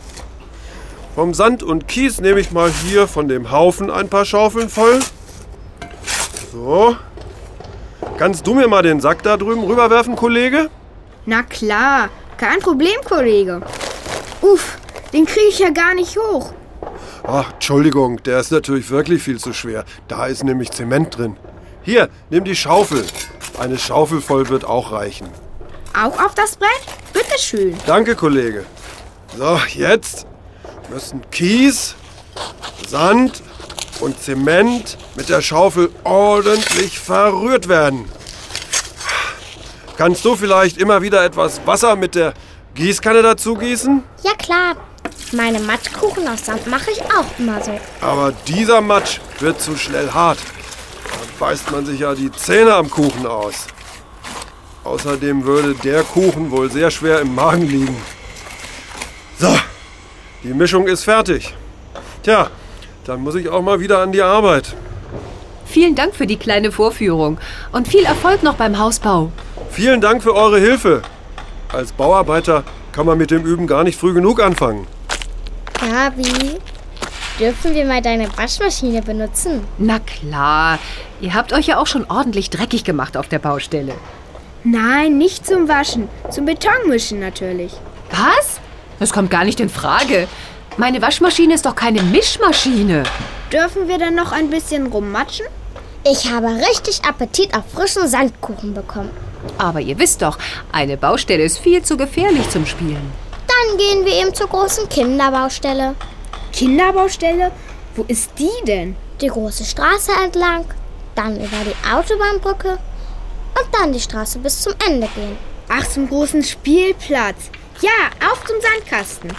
Vom Sand und Kies nehme ich mal hier von dem Haufen ein paar Schaufeln voll. So. kannst du mir mal den Sack da drüben rüberwerfen, Kollege? Na klar, kein Problem, Kollege. Uff, den kriege ich ja gar nicht hoch. Ach, Entschuldigung, der ist natürlich wirklich viel zu schwer. Da ist nämlich Zement drin. Hier, nimm die Schaufel. Eine Schaufel voll wird auch reichen. Auch auf das Brett? Bitteschön. Danke, Kollege. So, jetzt müssen Kies, Sand und Zement mit der Schaufel ordentlich verrührt werden. Kannst du vielleicht immer wieder etwas Wasser mit der Gießkanne dazu gießen? Ja klar, meine Matschkuchen aus Sand mache ich auch immer so. Aber dieser Matsch wird zu schnell hart. Dann beißt man sich ja die Zähne am Kuchen aus. Außerdem würde der Kuchen wohl sehr schwer im Magen liegen. So, die Mischung ist fertig. Tja, dann muss ich auch mal wieder an die Arbeit. Vielen Dank für die kleine Vorführung und viel Erfolg noch beim Hausbau. Vielen Dank für eure Hilfe. Als Bauarbeiter kann man mit dem Üben gar nicht früh genug anfangen. Gabi, dürfen wir mal deine Waschmaschine benutzen? Na klar, ihr habt euch ja auch schon ordentlich dreckig gemacht auf der Baustelle. Nein, nicht zum Waschen, zum Betonmischen natürlich. Was? Das kommt gar nicht in Frage. Meine Waschmaschine ist doch keine Mischmaschine. Dürfen wir dann noch ein bisschen rummatschen? Ich habe richtig Appetit auf frischen Sandkuchen bekommen. Aber ihr wisst doch, eine Baustelle ist viel zu gefährlich zum Spielen. Dann gehen wir eben zur großen Kinderbaustelle. Kinderbaustelle? Wo ist die denn? Die große Straße entlang, dann über die Autobahnbrücke und dann die Straße bis zum Ende gehen. Ach, zum großen Spielplatz. Ja, auf zum Sandkasten.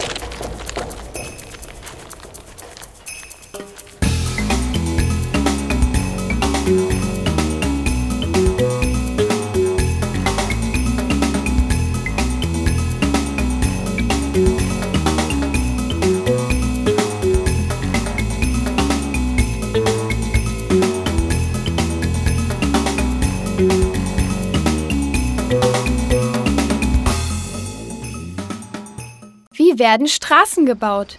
Wie werden Straßen gebaut?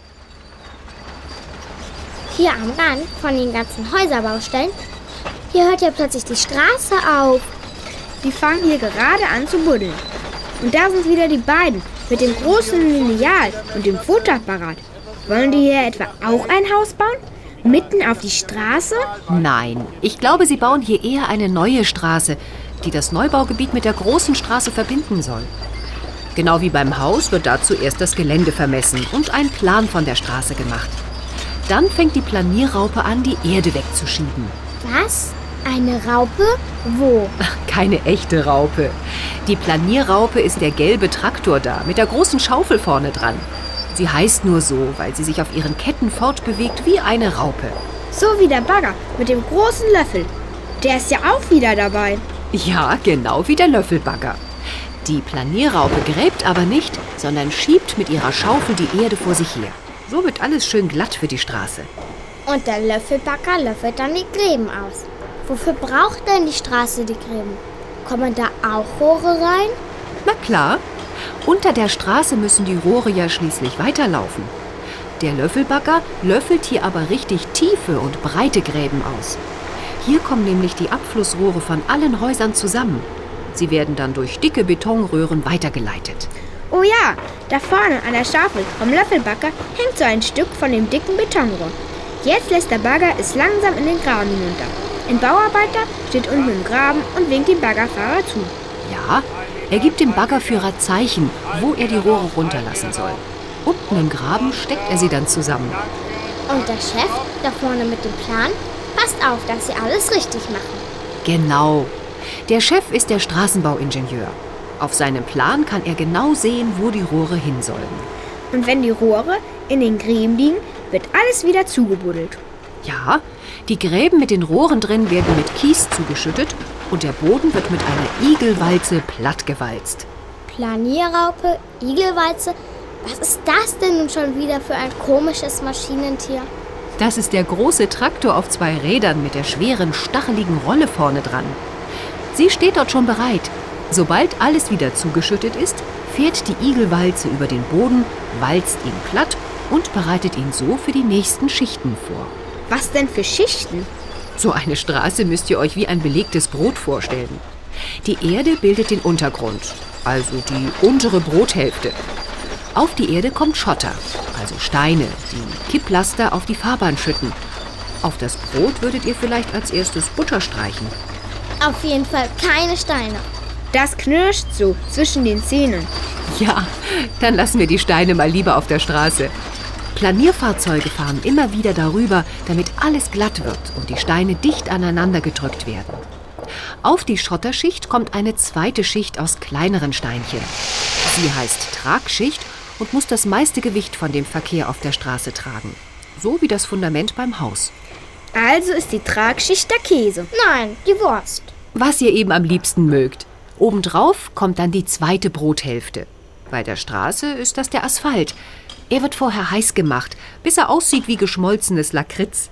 Hier am Rand von den ganzen Häuserbaustellen, hier hört ja plötzlich die Straße auf. Die fangen hier gerade an zu buddeln. Und da sind wieder die beiden mit dem großen Lineal und dem Fotoapparat. Wollen die hier etwa auch ein Haus bauen? Mitten auf die Straße? Nein, ich glaube, sie bauen hier eher eine neue Straße, die das Neubaugebiet mit der großen Straße verbinden soll. Genau wie beim Haus wird dazu erst das Gelände vermessen und ein Plan von der Straße gemacht. Dann fängt die Planierraupe an, die Erde wegzuschieben. Was? Eine Raupe? Wo? Keine echte Raupe. Die Planierraupe ist der gelbe Traktor da, mit der großen Schaufel vorne dran. Sie heißt nur so, weil sie sich auf ihren Ketten fortbewegt wie eine Raupe. So wie der Bagger mit dem großen Löffel. Der ist ja auch wieder dabei. Ja, genau wie der Löffelbagger. Die Planierraupe gräbt aber nicht, sondern schiebt mit ihrer Schaufel die Erde vor sich her. So wird alles schön glatt für die Straße. Und der Löffelbagger löffelt dann die Gräben aus. Wofür braucht denn die Straße die Gräben? Kommen da auch Rohre rein? Na klar, unter der Straße müssen die Rohre ja schließlich weiterlaufen. Der Löffelbagger löffelt hier aber richtig tiefe und breite Gräben aus. Hier kommen nämlich die Abflussrohre von allen Häusern zusammen. Sie werden dann durch dicke Betonröhren weitergeleitet. Oh ja, da vorne an der Schaufel vom Löffelbagger hängt so ein Stück von dem dicken Betonrohr. Jetzt lässt der Bagger es langsam in den Graben hinunter. Ein Bauarbeiter steht unten im Graben und winkt dem Baggerfahrer zu. Ja, er gibt dem Baggerführer Zeichen, wo er die Rohre runterlassen soll. Unten im Graben steckt er sie dann zusammen. Und der Chef, da vorne mit dem Plan, passt auf, dass sie alles richtig machen. Genau. Der Chef ist der Straßenbauingenieur. Auf seinem Plan kann er genau sehen, wo die Rohre hin sollen. Und wenn die Rohre in den Gräben liegen, wird alles wieder zugebuddelt. Ja, die Gräben mit den Rohren drin werden mit Kies zugeschüttet und der Boden wird mit einer Igelwalze plattgewalzt. Planierraupe, Igelwalze, was ist das denn nun schon wieder für ein komisches Maschinentier? Das ist der große Traktor auf zwei Rädern mit der schweren, stacheligen Rolle vorne dran. Sie steht dort schon bereit. Sobald alles wieder zugeschüttet ist, fährt die Igelwalze über den Boden, walzt ihn platt und bereitet ihn so für die nächsten Schichten vor. Was denn für Schichten? So eine Straße müsst ihr euch wie ein belegtes Brot vorstellen. Die Erde bildet den Untergrund, also die untere Brothälfte. Auf die Erde kommt Schotter, also Steine, die Kipplaster auf die Fahrbahn schütten. Auf das Brot würdet ihr vielleicht als erstes Butter streichen. Auf jeden Fall keine Steine. Das knirscht so zwischen den Zähnen. Ja, dann lassen wir die Steine mal lieber auf der Straße. Planierfahrzeuge fahren immer wieder darüber, damit alles glatt wird und die Steine dicht aneinander gedrückt werden. Auf die Schotterschicht kommt eine zweite Schicht aus kleineren Steinchen. Sie heißt Tragschicht und muss das meiste Gewicht von dem Verkehr auf der Straße tragen. So wie das Fundament beim Haus. Also ist die Tragschicht der Käse. Nein, die Wurst. Was ihr eben am liebsten mögt. Obendrauf kommt dann die zweite Brothälfte. Bei der Straße ist das der Asphalt. Er wird vorher heiß gemacht, bis er aussieht wie geschmolzenes Lakritz.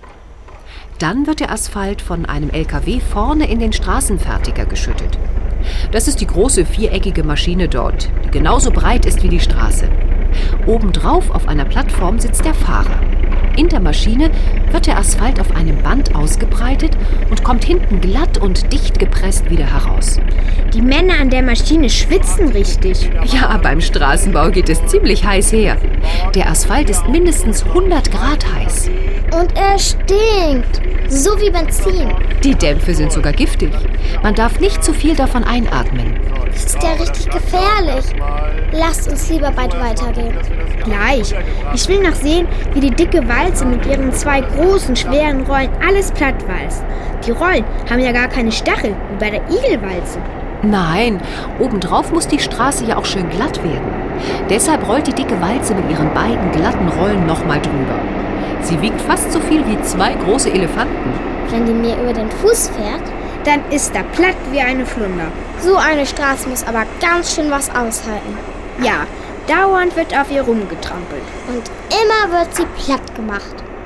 Dann wird der Asphalt von einem L K W vorne in den Straßenfertiger geschüttet. Das ist die große viereckige Maschine dort, die genauso breit ist wie die Straße. Obendrauf auf einer Plattform sitzt der Fahrer. In der Maschine wird der Asphalt auf einem Band ausgebreitet und kommt hinten glatt und dicht gepresst wieder heraus. Die Männer an der Maschine schwitzen richtig. Ja, beim Straßenbau geht es ziemlich heiß her. Der Asphalt ist mindestens hundert Grad heiß. Und er stinkt. So wie Benzin. Die Dämpfe sind sogar giftig. Man darf nicht zu viel davon einatmen. Das ist ja richtig gefährlich. Lasst uns lieber bald weitergehen. Gleich. Ich will noch sehen, wie die dicke Walze mit ihren zwei großen, schweren Rollen alles plattwalzt. Die Rollen haben ja gar keine Stachel, wie bei der Igelwalze. Nein, obendrauf muss die Straße ja auch schön glatt werden. Deshalb rollt die dicke Walze mit ihren beiden glatten Rollen nochmal drüber. Sie wiegt fast so viel wie zwei große Elefanten. Wenn die mir über den Fuß fährt, dann ist er platt wie eine Flunder. So eine Straße muss aber ganz schön was aushalten. Ja, dauernd wird auf ihr rumgetrampelt. Und immer wird sie platt gemacht.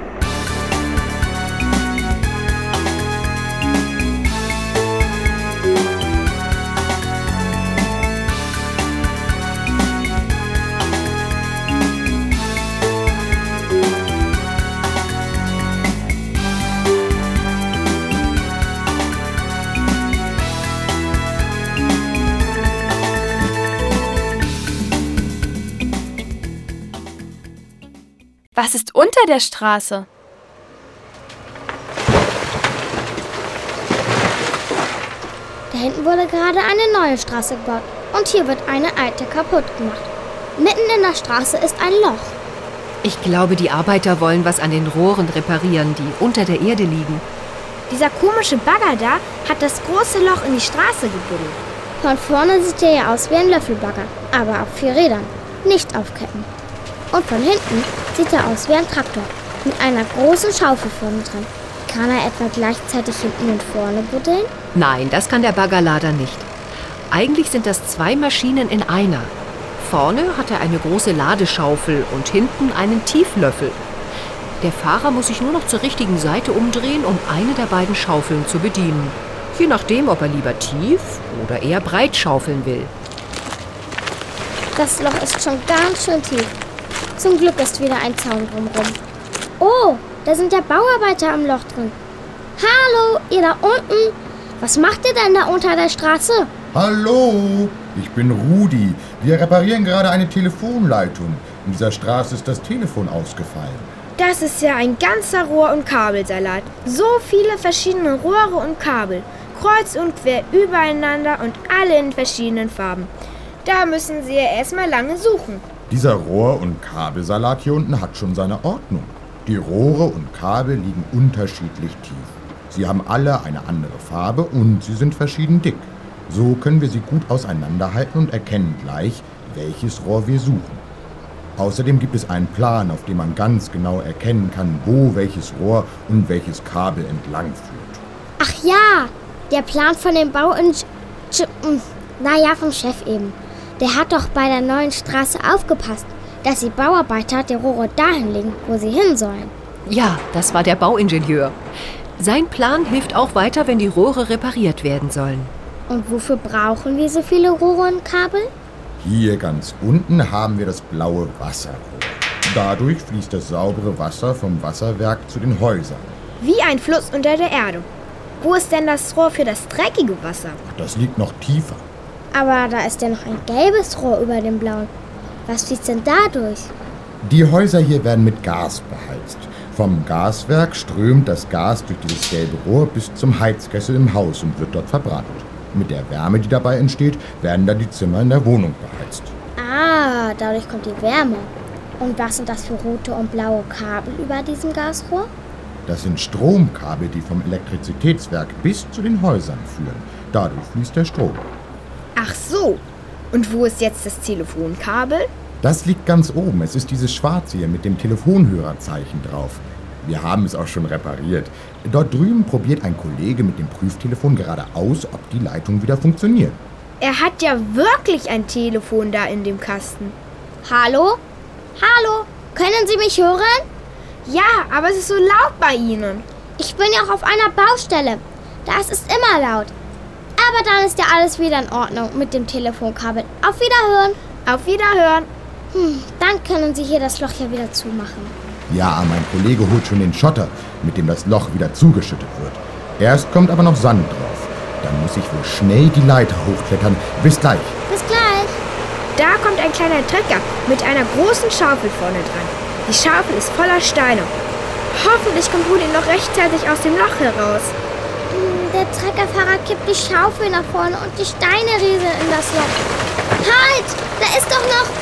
Was ist unter der Straße? Da hinten wurde gerade eine neue Straße gebaut. Und hier wird eine alte kaputt gemacht. Mitten in der Straße ist ein Loch. Ich glaube, die Arbeiter wollen was an den Rohren reparieren, die unter der Erde liegen. Dieser komische Bagger da hat das große Loch in die Straße gebuddelt. Von vorne sieht er ja aus wie ein Löffelbagger, aber auf vier Rädern, nicht auf Ketten. Und von hinten sieht er aus wie ein Traktor, mit einer großen Schaufel vorne dran. Kann er etwa gleichzeitig hinten und vorne buddeln? Nein, das kann der Baggerlader nicht. Eigentlich sind das zwei Maschinen in einer. Vorne hat er eine große Ladeschaufel und hinten einen Tieflöffel. Der Fahrer muss sich nur noch zur richtigen Seite umdrehen, um eine der beiden Schaufeln zu bedienen. Je nachdem, ob er lieber tief oder eher breit schaufeln will. Das Loch ist schon ganz schön tief. Zum Glück ist wieder ein Zaun drumherum. Oh, da sind ja Bauarbeiter am Loch drin. Hallo, ihr da unten. Was macht ihr denn da unter der Straße? Hallo, ich bin Rudi. Wir reparieren gerade eine Telefonleitung. In dieser Straße ist das Telefon ausgefallen. Das ist ja ein ganzer Rohr- und Kabelsalat. So viele verschiedene Rohre und Kabel. Kreuz und quer übereinander und alle in verschiedenen Farben. Da müssen Sie ja erstmal lange suchen. Dieser Rohr- und Kabelsalat hier unten hat schon seine Ordnung. Die Rohre und Kabel liegen unterschiedlich tief. Sie haben alle eine andere Farbe und sie sind verschieden dick. So können wir sie gut auseinanderhalten und erkennen gleich, welches Rohr wir suchen. Außerdem gibt es einen Plan, auf dem man ganz genau erkennen kann, wo welches Rohr und welches Kabel entlang führt. Ach ja, der Plan von dem Bauing... Naja, vom Chef eben. Der hat doch bei der neuen Straße aufgepasst, dass die Bauarbeiter die Rohre dahin legen, wo sie hin sollen. Ja, das war der Bauingenieur. Sein Plan hilft auch weiter, wenn die Rohre repariert werden sollen. Und wofür brauchen wir so viele Rohre und Kabel? Hier ganz unten haben wir das blaue Wasserrohr. Dadurch fließt das saubere Wasser vom Wasserwerk zu den Häusern. Wie ein Fluss unter der Erde. Wo ist denn das Rohr für das dreckige Wasser? Das liegt noch tiefer. Aber da ist ja noch ein gelbes Rohr über dem blauen. Was fließt denn da durch? Die Häuser hier werden mit Gas beheizt. Vom Gaswerk strömt das Gas durch dieses gelbe Rohr bis zum Heizkessel im Haus und wird dort verbrannt. Mit der Wärme, die dabei entsteht, werden dann die Zimmer in der Wohnung beheizt. Ah, dadurch kommt die Wärme. Und was sind das für rote und blaue Kabel über diesem Gasrohr? Das sind Stromkabel, die vom Elektrizitätswerk bis zu den Häusern führen. Dadurch fließt der Strom. Ach so. Und wo ist jetzt das Telefonkabel? Das liegt ganz oben. Es ist dieses schwarze hier mit dem Telefonhörerzeichen drauf. Wir haben es auch schon repariert. Dort drüben probiert ein Kollege mit dem Prüftelefon gerade aus, ob die Leitung wieder funktioniert. Er hat ja wirklich ein Telefon da in dem Kasten. Hallo? Hallo? Können Sie mich hören? Ja, aber es ist so laut bei Ihnen. Ich bin ja auch auf einer Baustelle. Das ist immer laut. Aber dann ist ja alles wieder in Ordnung mit dem Telefonkabel. Auf Wiederhören. Auf Wiederhören. Hm, dann können Sie hier das Loch ja wieder zumachen. Ja, mein Kollege holt schon den Schotter, mit dem das Loch wieder zugeschüttet wird. Erst kommt aber noch Sand drauf. Dann muss ich wohl schnell die Leiter hochklettern. Bis gleich. Bis gleich. Da kommt ein kleiner Trecker mit einer großen Schaufel vorne dran. Die Schaufel ist voller Steine. Hoffentlich kommt Rudi noch rechtzeitig aus dem Loch heraus. Der Treckerfahrer kippt die Schaufel nach vorne und die Steine rieseln in das Loch. Halt! Da ist doch noch...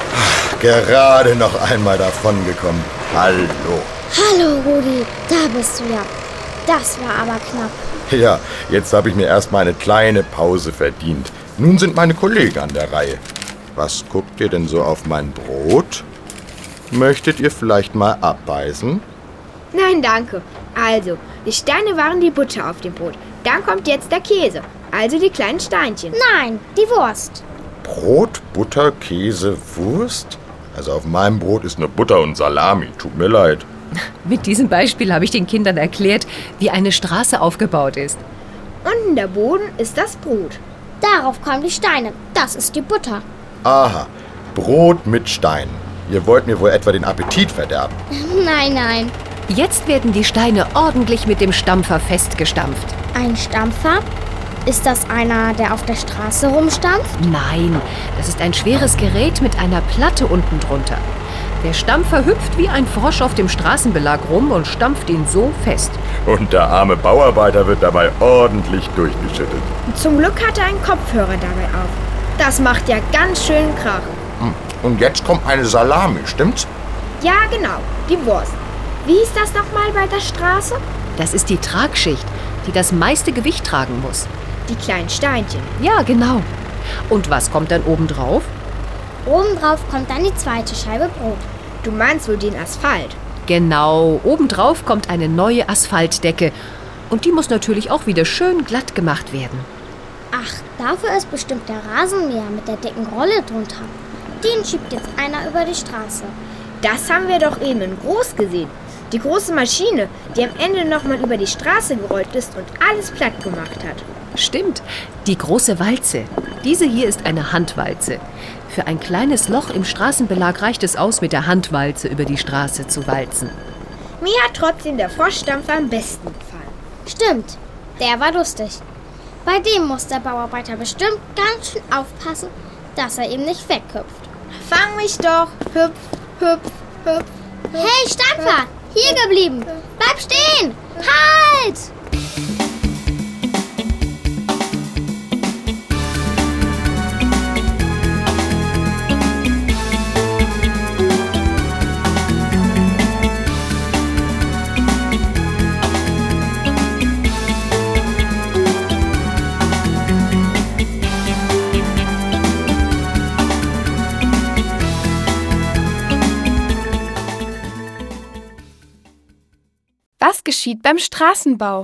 Gerade noch einmal davongekommen. Hallo. Hallo, Rudi. Da bist du ja. Das war aber knapp. Ja, jetzt habe ich mir erstmal eine kleine Pause verdient. Nun sind meine Kollegen an der Reihe. Was guckt ihr denn so auf mein Brot? Möchtet ihr vielleicht mal abbeißen? Nein, danke. Also, die Steine waren die Butter auf dem Brot. Dann kommt jetzt der Käse, also die kleinen Steinchen. Nein, die Wurst. Brot, Butter, Käse, Wurst? Also auf meinem Brot ist nur Butter und Salami. Tut mir leid. Mit diesem Beispiel habe ich den Kindern erklärt, wie eine Straße aufgebaut ist. Unten der Boden ist das Brot. Darauf kommen die Steine. Das ist die Butter. Aha, Brot mit Steinen. Ihr wollt mir wohl etwa den Appetit verderben. Nein, nein. Jetzt werden die Steine ordentlich mit dem Stampfer festgestampft. Ein Stampfer? Ist das einer, der auf der Straße rumstampft? Nein, das ist ein schweres Gerät mit einer Platte unten drunter. Der Stampfer hüpft wie ein Frosch auf dem Straßenbelag rum und stampft ihn so fest. Und der arme Bauarbeiter wird dabei ordentlich durchgeschüttelt. Zum Glück hat er einen Kopfhörer dabei auf. Das macht ja ganz schön Krach. Und jetzt kommt eine Salami, stimmt's? Ja, genau, die Wurst. Wie hieß das nochmal bei der Straße? Das ist die Tragschicht, die das meiste Gewicht tragen muss. Die kleinen Steinchen. Ja, genau. Und was kommt dann obendrauf? Obendrauf kommt dann die zweite Scheibe Brot. Du meinst wohl den Asphalt? Genau, obendrauf kommt eine neue Asphaltdecke. Und die muss natürlich auch wieder schön glatt gemacht werden. Ach, dafür ist bestimmt der Rasenmäher mit der dicken Rolle drunter. Den schiebt jetzt einer über die Straße. Das haben wir doch eben in groß gesehen. Die große Maschine, die am Ende nochmal über die Straße gerollt ist und alles platt gemacht hat. Stimmt, die große Walze. Diese hier ist eine Handwalze. Für ein kleines Loch im Straßenbelag reicht es aus, mit der Handwalze über die Straße zu walzen. Mir hat trotzdem der Froschstampfer am besten gefallen. Stimmt, der war lustig. Bei dem muss der Bauarbeiter bestimmt ganz schön aufpassen, dass er ihm nicht weghüpft. Fang mich doch! Hüpf, hüpf, hüpf. Hey, Stampfer! Hier geblieben! Bleib stehen! Halt! Was geschieht beim Straßenbau?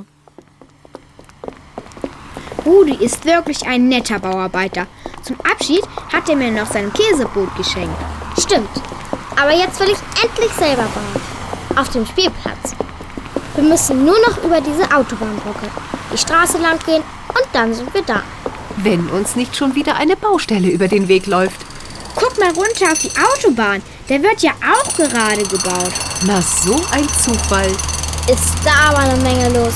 Rudi ist wirklich ein netter Bauarbeiter. Zum Abschied hat er mir noch sein Käsebrot geschenkt. Stimmt. Aber jetzt will ich endlich selber bauen. Auf dem Spielplatz. Wir müssen nur noch über diese Autobahnbrücke, die Straße lang gehen und dann sind wir da. Wenn uns nicht schon wieder eine Baustelle über den Weg läuft. Guck mal runter auf die Autobahn. Der wird ja auch gerade gebaut. Na, so ein Zufall. ist da aber eine Menge los.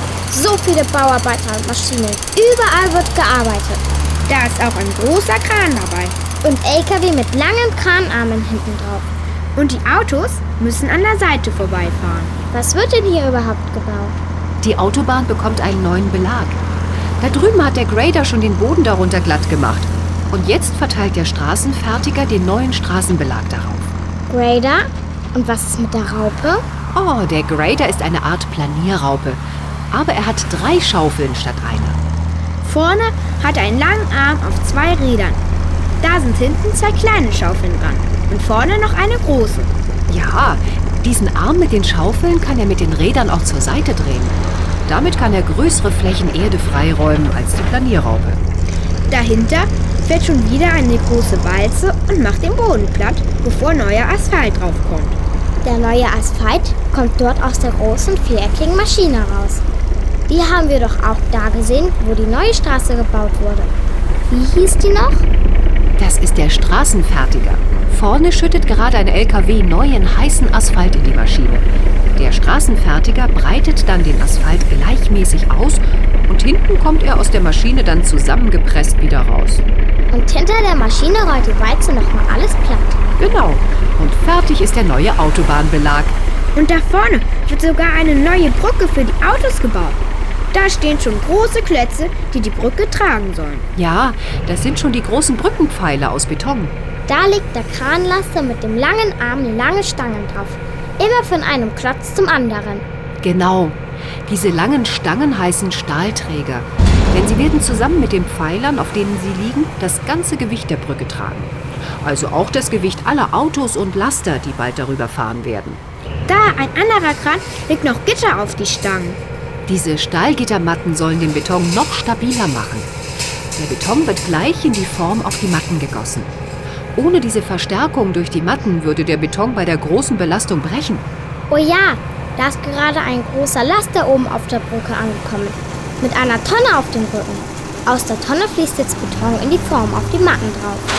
So viele Bauarbeiter und Maschinen. Überall wird gearbeitet. Da ist auch ein großer Kran dabei. Und L K W mit langen Kranarmen hinten drauf. Und die Autos müssen an der Seite vorbeifahren. Was wird denn hier überhaupt gebaut? Die Autobahn bekommt einen neuen Belag. Da drüben hat der Grader schon den Boden darunter glatt gemacht. Und jetzt verteilt der Straßenfertiger den neuen Straßenbelag darauf. Grader? Und was ist mit der Raupe? Oh, der Grader ist eine Art Planierraupe. Aber er hat drei Schaufeln statt einer. Vorne hat er einen langen Arm auf zwei Rädern. Da sind hinten zwei kleine Schaufeln dran. Und vorne noch eine große. Ja, diesen Arm mit den Schaufeln kann er mit den Rädern auch zur Seite drehen. Damit kann er größere Flächen Erde freiräumen als die Planierraupe. Dahinter fährt schon wieder eine große Walze und macht den Boden platt, bevor neuer Asphalt draufkommt. Der neue Asphalt kommt dort aus der großen viereckigen Maschine raus. Die haben wir doch auch da gesehen, wo die neue Straße gebaut wurde. Wie hieß die noch? Das ist der Straßenfertiger. Vorne schüttet gerade ein L K W neuen heißen Asphalt in die Maschine. Der Straßenfertiger breitet dann den Asphalt gleichmäßig aus und hinten kommt er aus der Maschine dann zusammengepresst wieder raus. Und hinter der Maschine rollt die Walze nochmal alles platt. Genau. Und fertig ist der neue Autobahnbelag. Und da vorne wird sogar eine neue Brücke für die Autos gebaut. Da stehen schon große Klötze, die die Brücke tragen sollen. Ja, das sind schon die großen Brückenpfeiler aus Beton. Da liegt der Kranlaster mit dem langen Arm lange Stangen drauf. Immer von einem Klotz zum anderen. Genau. Diese langen Stangen heißen Stahlträger. Denn sie werden zusammen mit den Pfeilern, auf denen sie liegen, das ganze Gewicht der Brücke tragen. Also auch das Gewicht aller Autos und Laster, die bald darüber fahren werden. Da, ein anderer Kran, legt noch Gitter auf die Stangen. Diese Stahlgittermatten sollen den Beton noch stabiler machen. Der Beton wird gleich in die Form auf die Matten gegossen. Ohne diese Verstärkung durch die Matten würde der Beton bei der großen Belastung brechen. Oh ja, da ist gerade ein großer Laster oben auf der Brücke angekommen. Mit einer Tonne auf dem Rücken. Aus der Tonne fließt jetzt Beton in die Form auf die Matten drauf.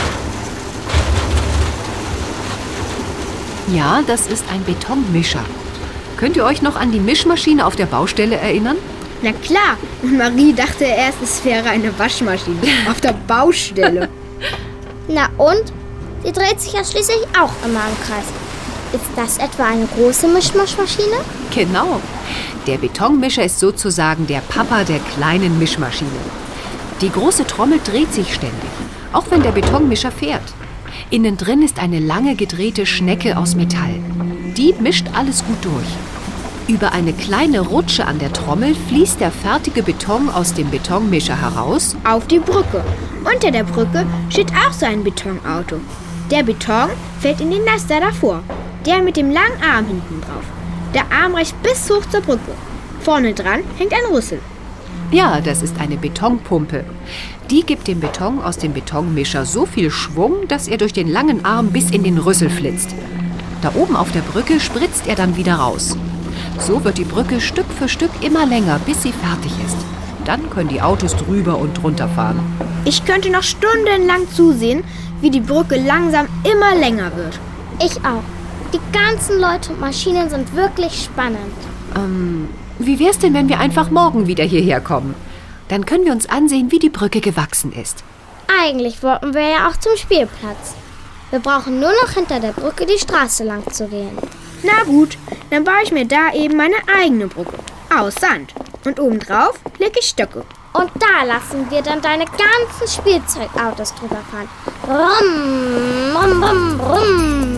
Ja, das ist ein Betonmischer. Könnt ihr euch noch an die Mischmaschine auf der Baustelle erinnern? Na klar, und Marie dachte erst, es wäre eine Waschmaschine auf der Baustelle. Na und? Sie dreht sich ja schließlich auch immer im Kreis. Ist das etwa eine große Mischmaschine? Genau. Der Betonmischer ist sozusagen der Papa der kleinen Mischmaschine. Die große Trommel dreht sich ständig, auch wenn der Betonmischer fährt. Innen drin ist eine lange gedrehte Schnecke aus Metall. Die mischt alles gut durch. Über eine kleine Rutsche an der Trommel fließt der fertige Beton aus dem Betonmischer heraus. Auf die Brücke. Unter der Brücke steht auch so ein Betonauto. Der Beton fällt in den Laster davor. Der mit dem langen Arm hinten drauf. Der Arm reicht bis hoch zur Brücke. Vorne dran hängt ein Rüssel. Ja, das ist eine Betonpumpe. Die gibt dem Beton aus dem Betonmischer so viel Schwung, dass er durch den langen Arm bis in den Rüssel flitzt. Da oben auf der Brücke spritzt er dann wieder raus. So wird die Brücke Stück für Stück immer länger, bis sie fertig ist. Dann können die Autos drüber und drunter fahren. Ich könnte noch stundenlang zusehen, wie die Brücke langsam immer länger wird. Ich auch. Die ganzen Leute und Maschinen sind wirklich spannend. Ähm, wie wär's denn, wenn wir einfach morgen wieder hierher kommen? Dann können wir uns ansehen, wie die Brücke gewachsen ist. Eigentlich wollten wir ja auch zum Spielplatz. Wir brauchen nur noch hinter der Brücke die Straße lang zu gehen. Na gut, dann baue ich mir da eben meine eigene Brücke. Aus Sand. Und obendrauf lege ich Stöcke. Und da lassen wir dann deine ganzen Spielzeugautos drüber fahren. Brumm, brumm, brumm, brumm.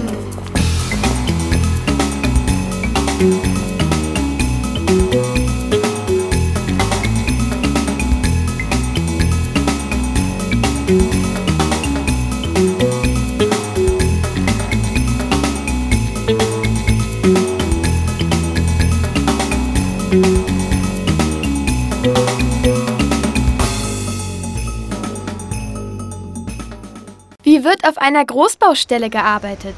Wie wird auf einer Großbaustelle gearbeitet?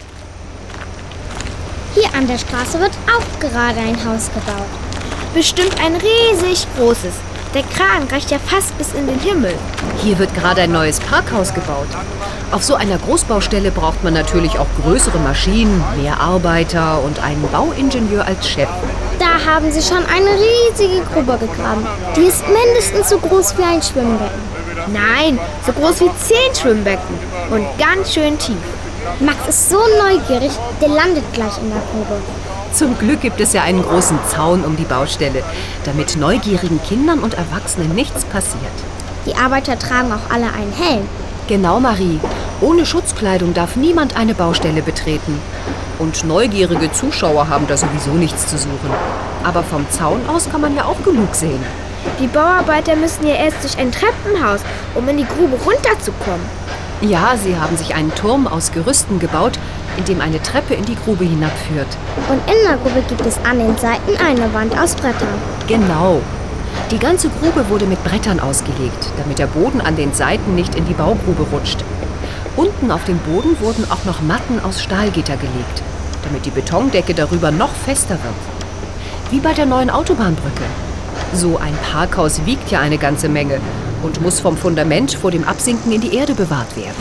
Hier an der Straße wird auch gerade ein Haus gebaut. Bestimmt ein riesig großes. Der Kran reicht ja fast bis in den Himmel. Hier wird gerade ein neues Parkhaus gebaut. Auf so einer Großbaustelle braucht man natürlich auch größere Maschinen, mehr Arbeiter und einen Bauingenieur als Chef. Da haben sie schon eine riesige Grube gegraben. Die ist mindestens so groß wie ein Schwimmbecken. Nein, so groß wie zehn Schwimmbecken und ganz schön tief. Max ist so neugierig, der landet gleich in der Grube. Zum Glück gibt es ja einen großen Zaun um die Baustelle, damit neugierigen Kindern und Erwachsenen nichts passiert. Die Arbeiter tragen auch alle einen Helm. Genau, Marie. Ohne Schutzkleidung darf niemand eine Baustelle betreten. Und neugierige Zuschauer haben da sowieso nichts zu suchen. Aber vom Zaun aus kann man ja auch genug sehen. Die Bauarbeiter müssen ja erst durch ein Treppenhaus, um in die Grube runterzukommen. Ja, sie haben sich einen Turm aus Gerüsten gebaut, in dem eine Treppe in die Grube hinabführt. Und in der Grube gibt es an den Seiten eine Wand aus Brettern. Genau. Die ganze Grube wurde mit Brettern ausgelegt, damit der Boden an den Seiten nicht in die Baugrube rutscht. Unten auf dem Boden wurden auch noch Matten aus Stahlgitter gelegt, damit die Betondecke darüber noch fester wird. Wie bei der neuen Autobahnbrücke. So ein Parkhaus wiegt ja eine ganze Menge und muss vom Fundament vor dem Absinken in die Erde bewahrt werden.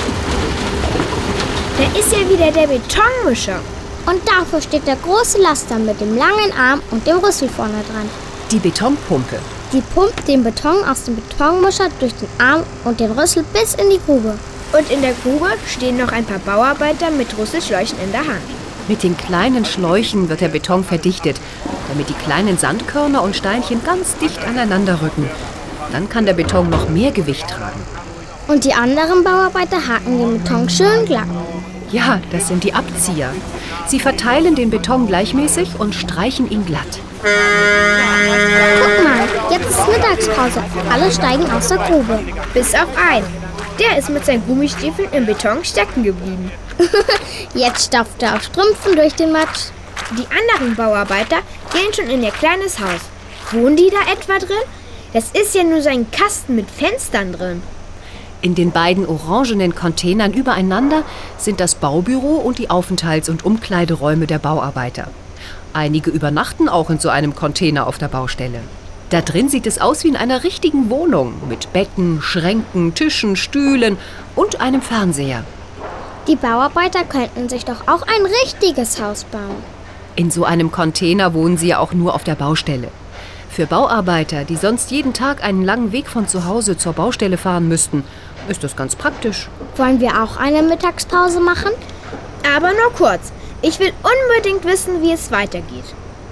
Da ist ja wieder der Betonmischer. Und dafür steht der große Laster mit dem langen Arm und dem Rüssel vorne dran. Die Betonpumpe. Die pumpt den Beton aus dem Betonmischer durch den Arm und den Rüssel bis in die Grube. Und in der Grube stehen noch ein paar Bauarbeiter mit Rüsselschläuchen in der Hand. Mit den kleinen Schläuchen wird der Beton verdichtet, damit die kleinen Sandkörner und Steinchen ganz dicht aneinander rücken. Dann kann der Beton noch mehr Gewicht tragen. Und die anderen Bauarbeiter haken den Beton schön glatt. Ja, das sind die Abzieher. Sie verteilen den Beton gleichmäßig und streichen ihn glatt. Guck mal, jetzt ist Mittagspause. Alle steigen aus der Grube. Bis auf einen. Der ist mit seinen Gummistiefeln im Beton stecken geblieben. Jetzt stapft er auf Strümpfen durch den Matsch. Die anderen Bauarbeiter gehen schon in ihr kleines Haus. Wohnen die da etwa drin? Das ist ja nur so ein Kasten mit Fenstern drin. In den beiden orangenen Containern übereinander sind das Baubüro und die Aufenthalts- und Umkleideräume der Bauarbeiter. Einige übernachten auch in so einem Container auf der Baustelle. Da drin sieht es aus wie in einer richtigen Wohnung mit Betten, Schränken, Tischen, Stühlen und einem Fernseher. Die Bauarbeiter könnten sich doch auch ein richtiges Haus bauen. In so einem Container wohnen sie ja auch nur auf der Baustelle. Für Bauarbeiter, die sonst jeden Tag einen langen Weg von zu Hause zur Baustelle fahren müssten, ist das ganz praktisch. Wollen wir auch eine Mittagspause machen? Aber nur kurz. Ich will unbedingt wissen, wie es weitergeht.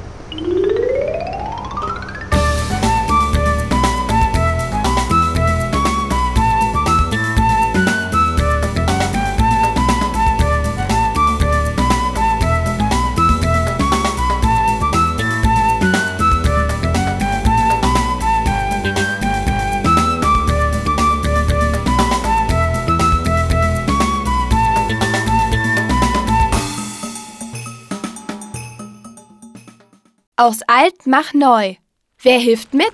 Aus alt mach neu. Wer hilft mit?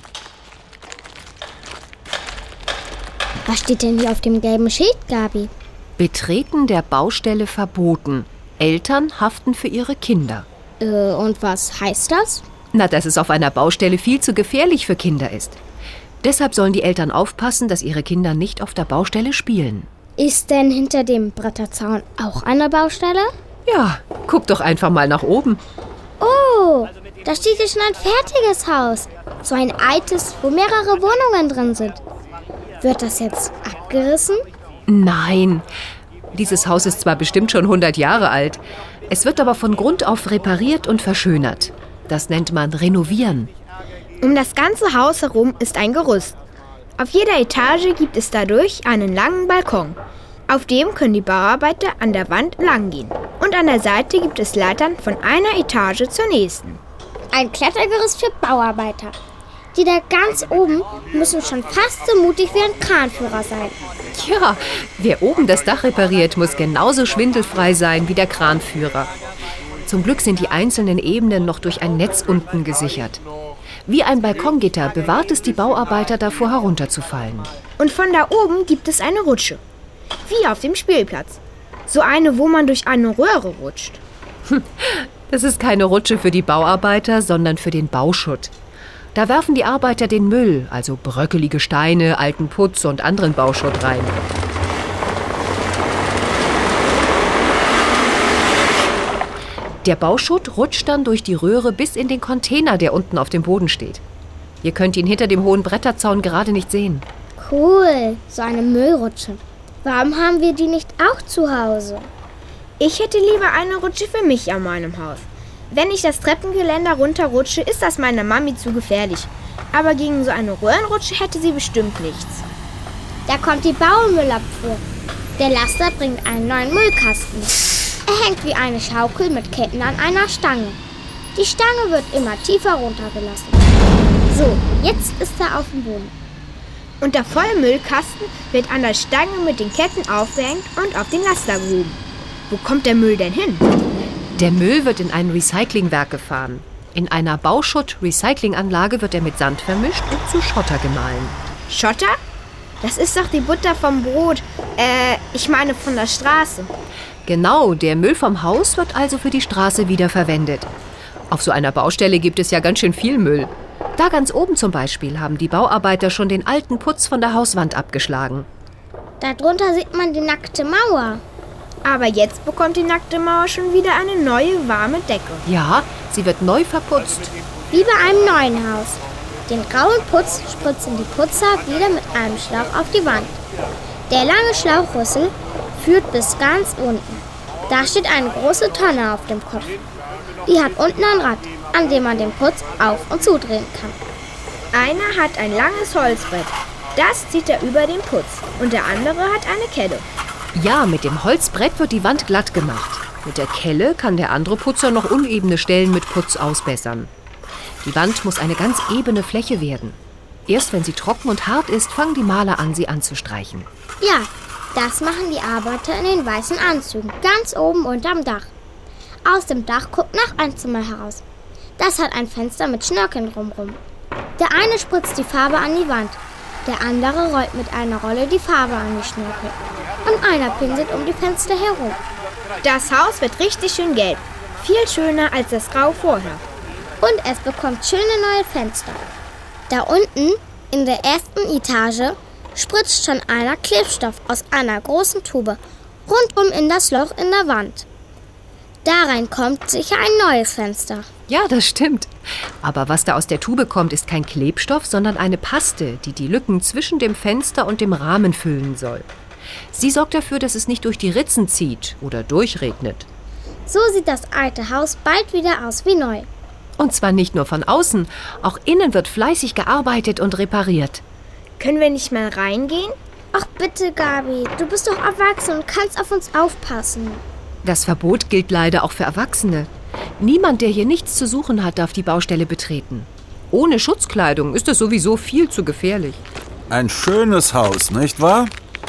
Was steht denn hier auf dem gelben Schild, Gabi? Betreten der Baustelle verboten. Eltern haften für ihre Kinder. Äh, und was heißt das? Na, dass es auf einer Baustelle viel zu gefährlich für Kinder ist. Deshalb sollen die Eltern aufpassen, dass ihre Kinder nicht auf der Baustelle spielen. Ist denn hinter dem Bretterzaun auch eine Baustelle? Ja, guck doch einfach mal nach oben. Oh, da steht ja schon ein fertiges Haus. So ein altes, wo mehrere Wohnungen drin sind. Wird das jetzt abgerissen? Nein, dieses Haus ist zwar bestimmt schon hundert Jahre alt. Es wird aber von Grund auf repariert und verschönert. Das nennt man renovieren. Um das ganze Haus herum ist ein Gerüst. Auf jeder Etage gibt es dadurch einen langen Balkon. Auf dem können die Bauarbeiter an der Wand langgehen. Und an der Seite gibt es Leitern von einer Etage zur nächsten. Ein Klettergerüst für Bauarbeiter. Die da ganz oben müssen schon fast so mutig wie ein Kranführer sein. Ja, wer oben das Dach repariert, muss genauso schwindelfrei sein wie der Kranführer. Zum Glück sind die einzelnen Ebenen noch durch ein Netz unten gesichert. Wie ein Balkongitter bewahrt es die Bauarbeiter davor, herunterzufallen. Und von da oben gibt es eine Rutsche. Wie auf dem Spielplatz. So eine, wo man durch eine Röhre rutscht. Das ist keine Rutsche für die Bauarbeiter, sondern für den Bauschutt. Da werfen die Arbeiter den Müll, also bröckelige Steine, alten Putz und anderen Bauschutt rein. Der Bauschutt rutscht dann durch die Röhre bis in den Container, der unten auf dem Boden steht. Ihr könnt ihn hinter dem hohen Bretterzaun gerade nicht sehen. Cool, so eine Müllrutsche. Warum haben wir die nicht auch zu Hause? Ich hätte lieber eine Rutsche für mich an meinem Haus. Wenn ich das Treppengeländer runterrutsche, ist das meiner Mami zu gefährlich. Aber gegen so eine Röhrenrutsche hätte sie bestimmt nichts. Da kommt die Baumüllabfuhr. Der Laster bringt einen neuen Müllkasten. Er hängt wie eine Schaukel mit Ketten an einer Stange. Die Stange wird immer tiefer runtergelassen. So, jetzt ist er auf dem Boden. Und der volle Müllkasten wird an der Stange mit den Ketten aufgehängt und auf den Laster gehoben. Wo kommt der Müll denn hin? Der Müll wird in ein Recyclingwerk gefahren. In einer Bauschutt-Recyclinganlage wird er mit Sand vermischt und zu Schotter gemahlen. Schotter? Das ist doch die Butter vom Brot. Äh, ich meine von der Straße. Genau, der Müll vom Haus wird also für die Straße wiederverwendet. Auf so einer Baustelle gibt es ja ganz schön viel Müll. Da ganz oben zum Beispiel haben die Bauarbeiter schon den alten Putz von der Hauswand abgeschlagen. Darunter sieht man die nackte Mauer. Aber jetzt bekommt die nackte Mauer schon wieder eine neue, warme Decke. Ja, sie wird neu verputzt. Wie bei einem neuen Haus. Den grauen Putz spritzen die Putzer wieder mit einem Schlauch auf die Wand. Der lange Schlauchrüssel führt bis ganz unten. Da steht eine große Tonne auf dem Kopf. Die hat unten ein Rad, an dem man den Putz auf- und zudrehen kann. Einer hat ein langes Holzbrett. Das zieht er über den Putz. Und der andere hat eine Kelle. Ja, mit dem Holzbrett wird die Wand glatt gemacht. Mit der Kelle kann der andere Putzer noch unebene Stellen mit Putz ausbessern. Die Wand muss eine ganz ebene Fläche werden. Erst wenn sie trocken und hart ist, fangen die Maler an, sie anzustreichen. Ja, das machen die Arbeiter in den weißen Anzügen, ganz oben unterm Dach. Aus dem Dach guckt noch ein Zimmer heraus. Das hat ein Fenster mit Schnörkeln drumrum. Der eine spritzt die Farbe an die Wand, der andere rollt mit einer Rolle die Farbe an die Schnörkel. Und einer pinselt um die Fenster herum. Das Haus wird richtig schön gelb. Viel schöner als das Grau vorher. Und es bekommt schöne neue Fenster. Da unten, in der ersten Etage, spritzt schon einer Klebstoff aus einer großen Tube rundum in das Loch in der Wand. Da rein kommt sicher ein neues Fenster. Ja, das stimmt. Aber was da aus der Tube kommt, ist kein Klebstoff, sondern eine Paste, die die Lücken zwischen dem Fenster und dem Rahmen füllen soll. Sie sorgt dafür, dass es nicht durch die Ritzen zieht oder durchregnet. So sieht das alte Haus bald wieder aus wie neu. Und zwar nicht nur von außen, auch innen wird fleißig gearbeitet und repariert. Können wir nicht mal reingehen? Ach bitte, Gabi, du bist doch erwachsen und kannst auf uns aufpassen. Das Verbot gilt leider auch für Erwachsene. Niemand, der hier nichts zu suchen hat, darf die Baustelle betreten. Ohne Schutzkleidung ist es sowieso viel zu gefährlich. Ein schönes Haus, nicht wahr?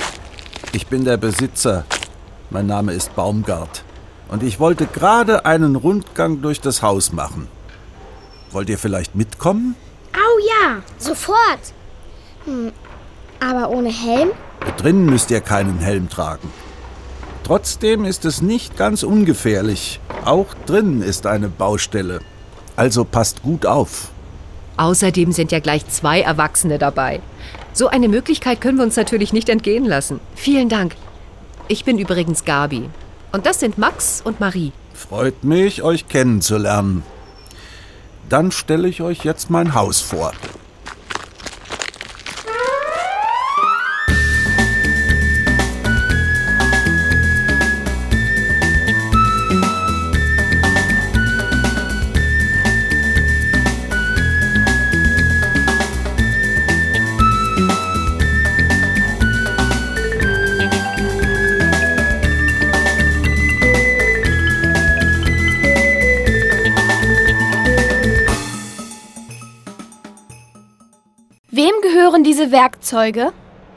Ich bin der Besitzer. Mein Name ist Baumgart. Und ich wollte gerade einen Rundgang durch das Haus machen. Wollt ihr vielleicht mitkommen? Au ja! Sofort! Hm, aber ohne Helm? Drinnen müsst ihr keinen Helm tragen. Trotzdem ist es nicht ganz ungefährlich. Auch drinnen ist eine Baustelle. Also passt gut auf. Außerdem sind ja gleich zwei Erwachsene dabei. So eine Möglichkeit können wir uns natürlich nicht entgehen lassen. Vielen Dank. Ich bin übrigens Gabi. Und das sind Max und Marie. Freut mich, euch kennenzulernen. Dann stelle ich euch jetzt mein Haus vor. Wem gehören diese Werkzeuge?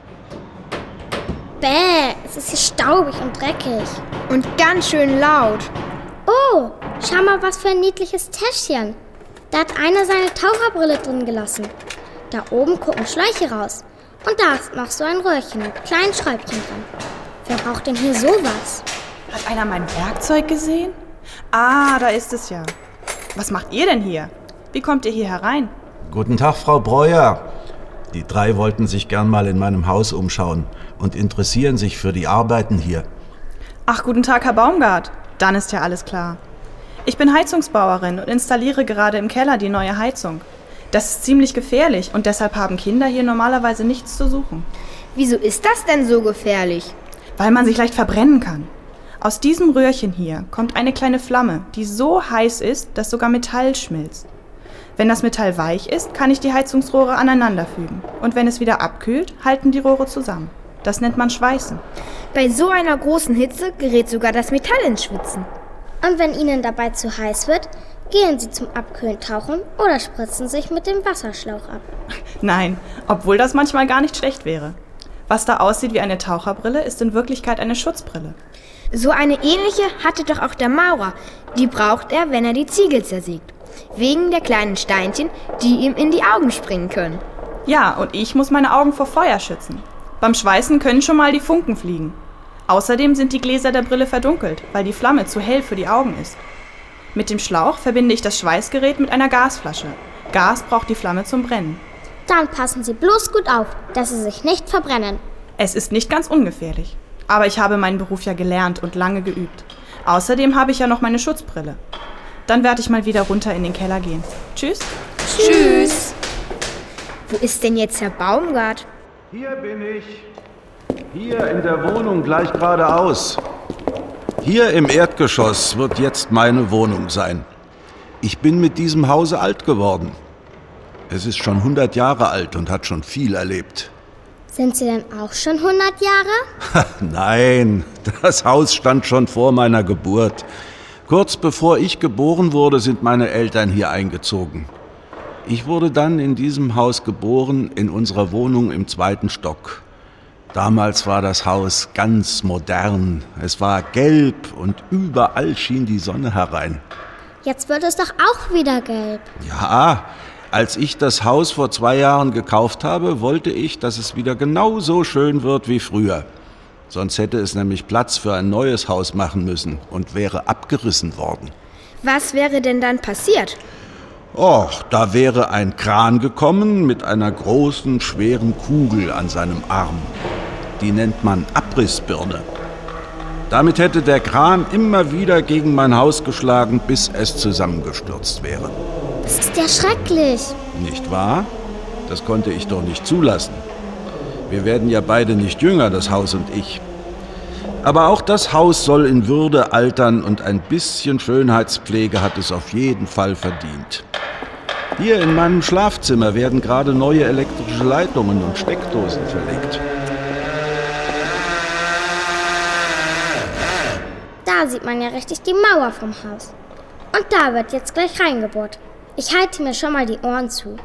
Bäh, es ist hier staubig und dreckig. Und ganz schön laut. Oh, schau mal, was für ein niedliches Täschchen. Da hat einer seine Taucherbrille drin gelassen. Da oben gucken Schläuche raus. Und da ist noch so ein Röhrchen mit kleinen Schräubchen drin. Wer braucht denn hier sowas? Hat einer mein Werkzeug gesehen? Ah, da ist es ja. Was macht ihr denn hier? Wie kommt ihr hier herein? Guten Tag, Frau Breuer. Die drei wollten sich gern mal in meinem Haus umschauen und interessieren sich für die Arbeiten hier. Ach, guten Tag, Herr Baumgart. Dann ist ja alles klar. Ich bin Heizungsbauerin und installiere gerade im Keller die neue Heizung. Das ist ziemlich gefährlich und deshalb haben Kinder hier normalerweise nichts zu suchen. Wieso ist das denn so gefährlich? Weil man sich leicht verbrennen kann. Aus diesem Röhrchen hier kommt eine kleine Flamme, die so heiß ist, dass sogar Metall schmilzt. Wenn das Metall weich ist, kann ich die Heizungsrohre aneinanderfügen. Und wenn es wieder abkühlt, halten die Rohre zusammen. Das nennt man Schweißen. Bei so einer großen Hitze gerät sogar das Metall ins Schwitzen. Und wenn Ihnen dabei zu heiß wird, gehen Sie zum Abkühlen tauchen oder spritzen sich mit dem Wasserschlauch ab. Nein, obwohl das manchmal gar nicht schlecht wäre. Was da aussieht wie eine Taucherbrille, ist in Wirklichkeit eine Schutzbrille. So eine ähnliche hatte doch auch der Maurer. Die braucht er, wenn er die Ziegel zersägt. Wegen der kleinen Steinchen, die ihm in die Augen springen können. Ja, und ich muss meine Augen vor Feuer schützen. Beim Schweißen können schon mal die Funken fliegen. Außerdem sind die Gläser der Brille verdunkelt, weil die Flamme zu hell für die Augen ist. Mit dem Schlauch verbinde ich das Schweißgerät mit einer Gasflasche. Gas braucht die Flamme zum Brennen. Dann passen Sie bloß gut auf, dass Sie sich nicht verbrennen. Es ist nicht ganz ungefährlich. Aber ich habe meinen Beruf ja gelernt und lange geübt. Außerdem habe ich ja noch meine Schutzbrille. Dann werde ich mal wieder runter in den Keller gehen. Tschüss. Tschüss. Wo ist denn jetzt Herr Baumgart? Hier bin ich. Hier in der Wohnung gleich geradeaus. Hier im Erdgeschoss wird jetzt meine Wohnung sein. Ich bin mit diesem Hause alt geworden. Es ist schon hundert Jahre alt und hat schon viel erlebt. Sind Sie denn auch schon hundert Jahre? Nein, das Haus stand schon vor meiner Geburt. Kurz bevor ich geboren wurde, sind meine Eltern hier eingezogen. Ich wurde dann in diesem Haus geboren, in unserer Wohnung im zweiten Stock. Damals war das Haus ganz modern. Es war gelb und überall schien die Sonne herein. Jetzt wird es doch auch wieder gelb. Ja, als ich das Haus vor zwei Jahren gekauft habe, wollte ich, dass es wieder genauso schön wird wie früher. Sonst hätte es nämlich Platz für ein neues Haus machen müssen und wäre abgerissen worden. Was wäre denn dann passiert? Och, da wäre ein Kran gekommen mit einer großen, schweren Kugel an seinem Arm. Die nennt man Abrissbirne. Damit hätte der Kran immer wieder gegen mein Haus geschlagen, bis es zusammengestürzt wäre. Das ist ja schrecklich. Nicht wahr? Das konnte ich doch nicht zulassen. Wir werden ja beide nicht jünger, das Haus und ich. Aber auch das Haus soll in Würde altern und ein bisschen Schönheitspflege hat es auf jeden Fall verdient. Hier in meinem Schlafzimmer werden gerade neue elektrische Leitungen und Steckdosen verlegt. Da sieht man ja richtig die Mauer vom Haus. Und da wird jetzt gleich reingebohrt. Ich halte mir schon mal die Ohren zu.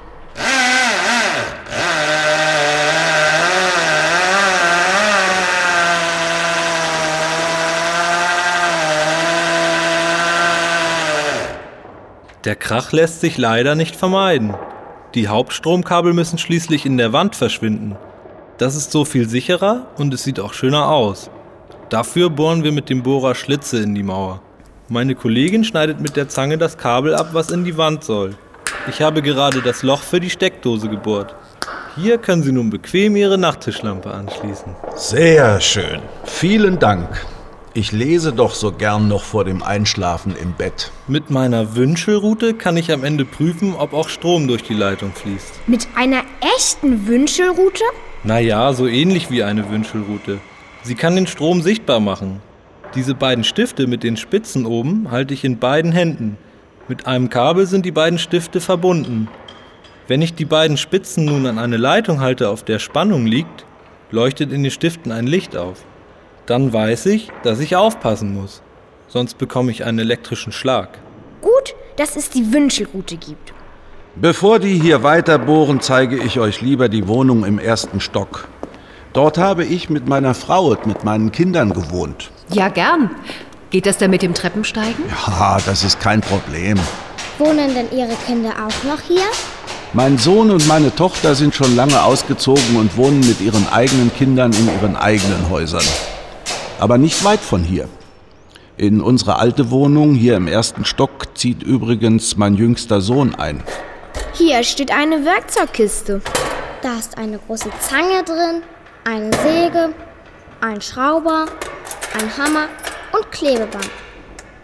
Der Krach lässt sich leider nicht vermeiden. Die Hauptstromkabel müssen schließlich in der Wand verschwinden. Das ist so viel sicherer und es sieht auch schöner aus. Dafür bohren wir mit dem Bohrer Schlitze in die Mauer. Meine Kollegin schneidet mit der Zange das Kabel ab, was in die Wand soll. Ich habe gerade das Loch für die Steckdose gebohrt. Hier können Sie nun bequem Ihre Nachttischlampe anschließen. Sehr schön. Vielen Dank. Ich lese doch so gern noch vor dem Einschlafen im Bett. Mit meiner Wünschelrute kann ich am Ende prüfen, ob auch Strom durch die Leitung fließt. Mit einer echten Wünschelrute? Naja, so ähnlich wie eine Wünschelrute. Sie kann den Strom sichtbar machen. Diese beiden Stifte mit den Spitzen oben halte ich in beiden Händen. Mit einem Kabel sind die beiden Stifte verbunden. Wenn ich die beiden Spitzen nun an eine Leitung halte, auf der Spannung liegt, leuchtet in den Stiften ein Licht auf. Dann weiß ich, dass ich aufpassen muss. Sonst bekomme ich einen elektrischen Schlag. Gut, dass es die Wünschelrute gibt. Bevor die hier weiter bohren, zeige ich euch lieber die Wohnung im ersten Stock. Dort habe ich mit meiner Frau und mit meinen Kindern gewohnt. Ja, gern. Geht das denn mit dem Treppensteigen? Ja, das ist kein Problem. Wohnen denn Ihre Kinder auch noch hier? Mein Sohn und meine Tochter sind schon lange ausgezogen und wohnen mit ihren eigenen Kindern in ihren eigenen Häusern. Aber nicht weit von hier. In unsere alte Wohnung hier im ersten Stock zieht übrigens mein jüngster Sohn ein. Hier steht eine Werkzeugkiste. Da ist eine große Zange drin, eine Säge, ein Schrauber, ein Hammer und Klebeband.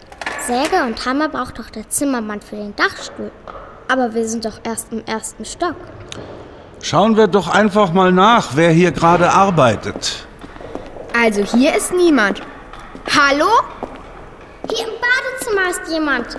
Säge und Hammer braucht doch der Zimmermann für den Dachstuhl. Aber wir sind doch erst im ersten Stock. Schauen wir doch einfach mal nach, wer hier gerade arbeitet. Also hier ist niemand. Hallo? Hier im Badezimmer ist jemand.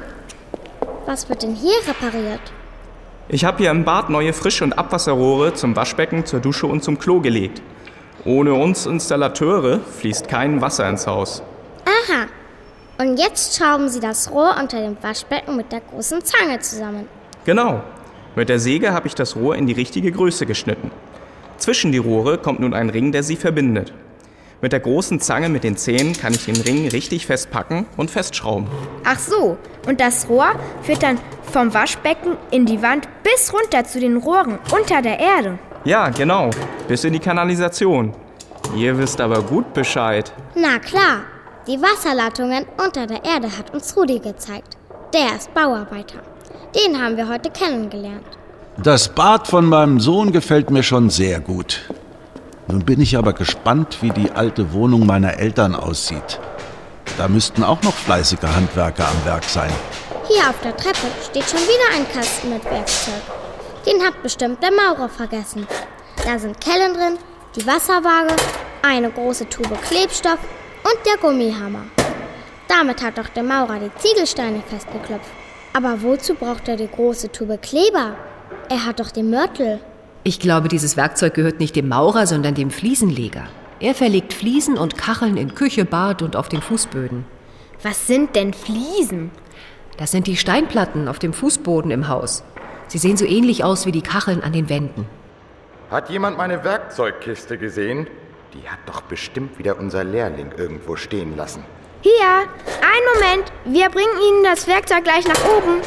Was wird denn hier repariert? Ich habe hier im Bad neue Frisch- und Abwasserrohre zum Waschbecken, zur Dusche und zum Klo gelegt. Ohne uns Installateure fließt kein Wasser ins Haus. Aha. Und jetzt schrauben Sie das Rohr unter dem Waschbecken mit der großen Zange zusammen. Genau. Mit der Säge habe ich das Rohr in die richtige Größe geschnitten. Zwischen die Rohre kommt nun ein Ring, der sie verbindet. Mit der großen Zange mit den Zähnen kann ich den Ring richtig festpacken und festschrauben. Ach so, und das Rohr führt dann vom Waschbecken in die Wand bis runter zu den Rohren unter der Erde. Ja, genau. Bis in die Kanalisation. Ihr wisst aber gut Bescheid. Na klar. Die Wasserleitungen unter der Erde hat uns Rudi gezeigt. Der ist Bauarbeiter. Den haben wir heute kennengelernt. Das Bad von meinem Sohn gefällt mir schon sehr gut. Nun bin ich aber gespannt, wie die alte Wohnung meiner Eltern aussieht. Da müssten auch noch fleißige Handwerker am Werk sein. Hier auf der Treppe steht schon wieder ein Kasten mit Werkzeug. Den hat bestimmt der Maurer vergessen. Da sind Kellen drin, die Wasserwaage, eine große Tube Klebstoff und der Gummihammer. Damit hat doch der Maurer die Ziegelsteine festgeklopft. Aber wozu braucht er die große Tube Kleber? Er hat doch den Mörtel. Ich glaube, dieses Werkzeug gehört nicht dem Maurer, sondern dem Fliesenleger. Er verlegt Fliesen und Kacheln in Küche, Bad und auf den Fußböden. Was sind denn Fliesen? Das sind die Steinplatten auf dem Fußboden im Haus. Sie sehen so ähnlich aus wie die Kacheln an den Wänden. Hat jemand meine Werkzeugkiste gesehen? Die hat doch bestimmt wieder unser Lehrling irgendwo stehen lassen. Hier, einen Moment. Wir bringen Ihnen das Werkzeug gleich nach oben.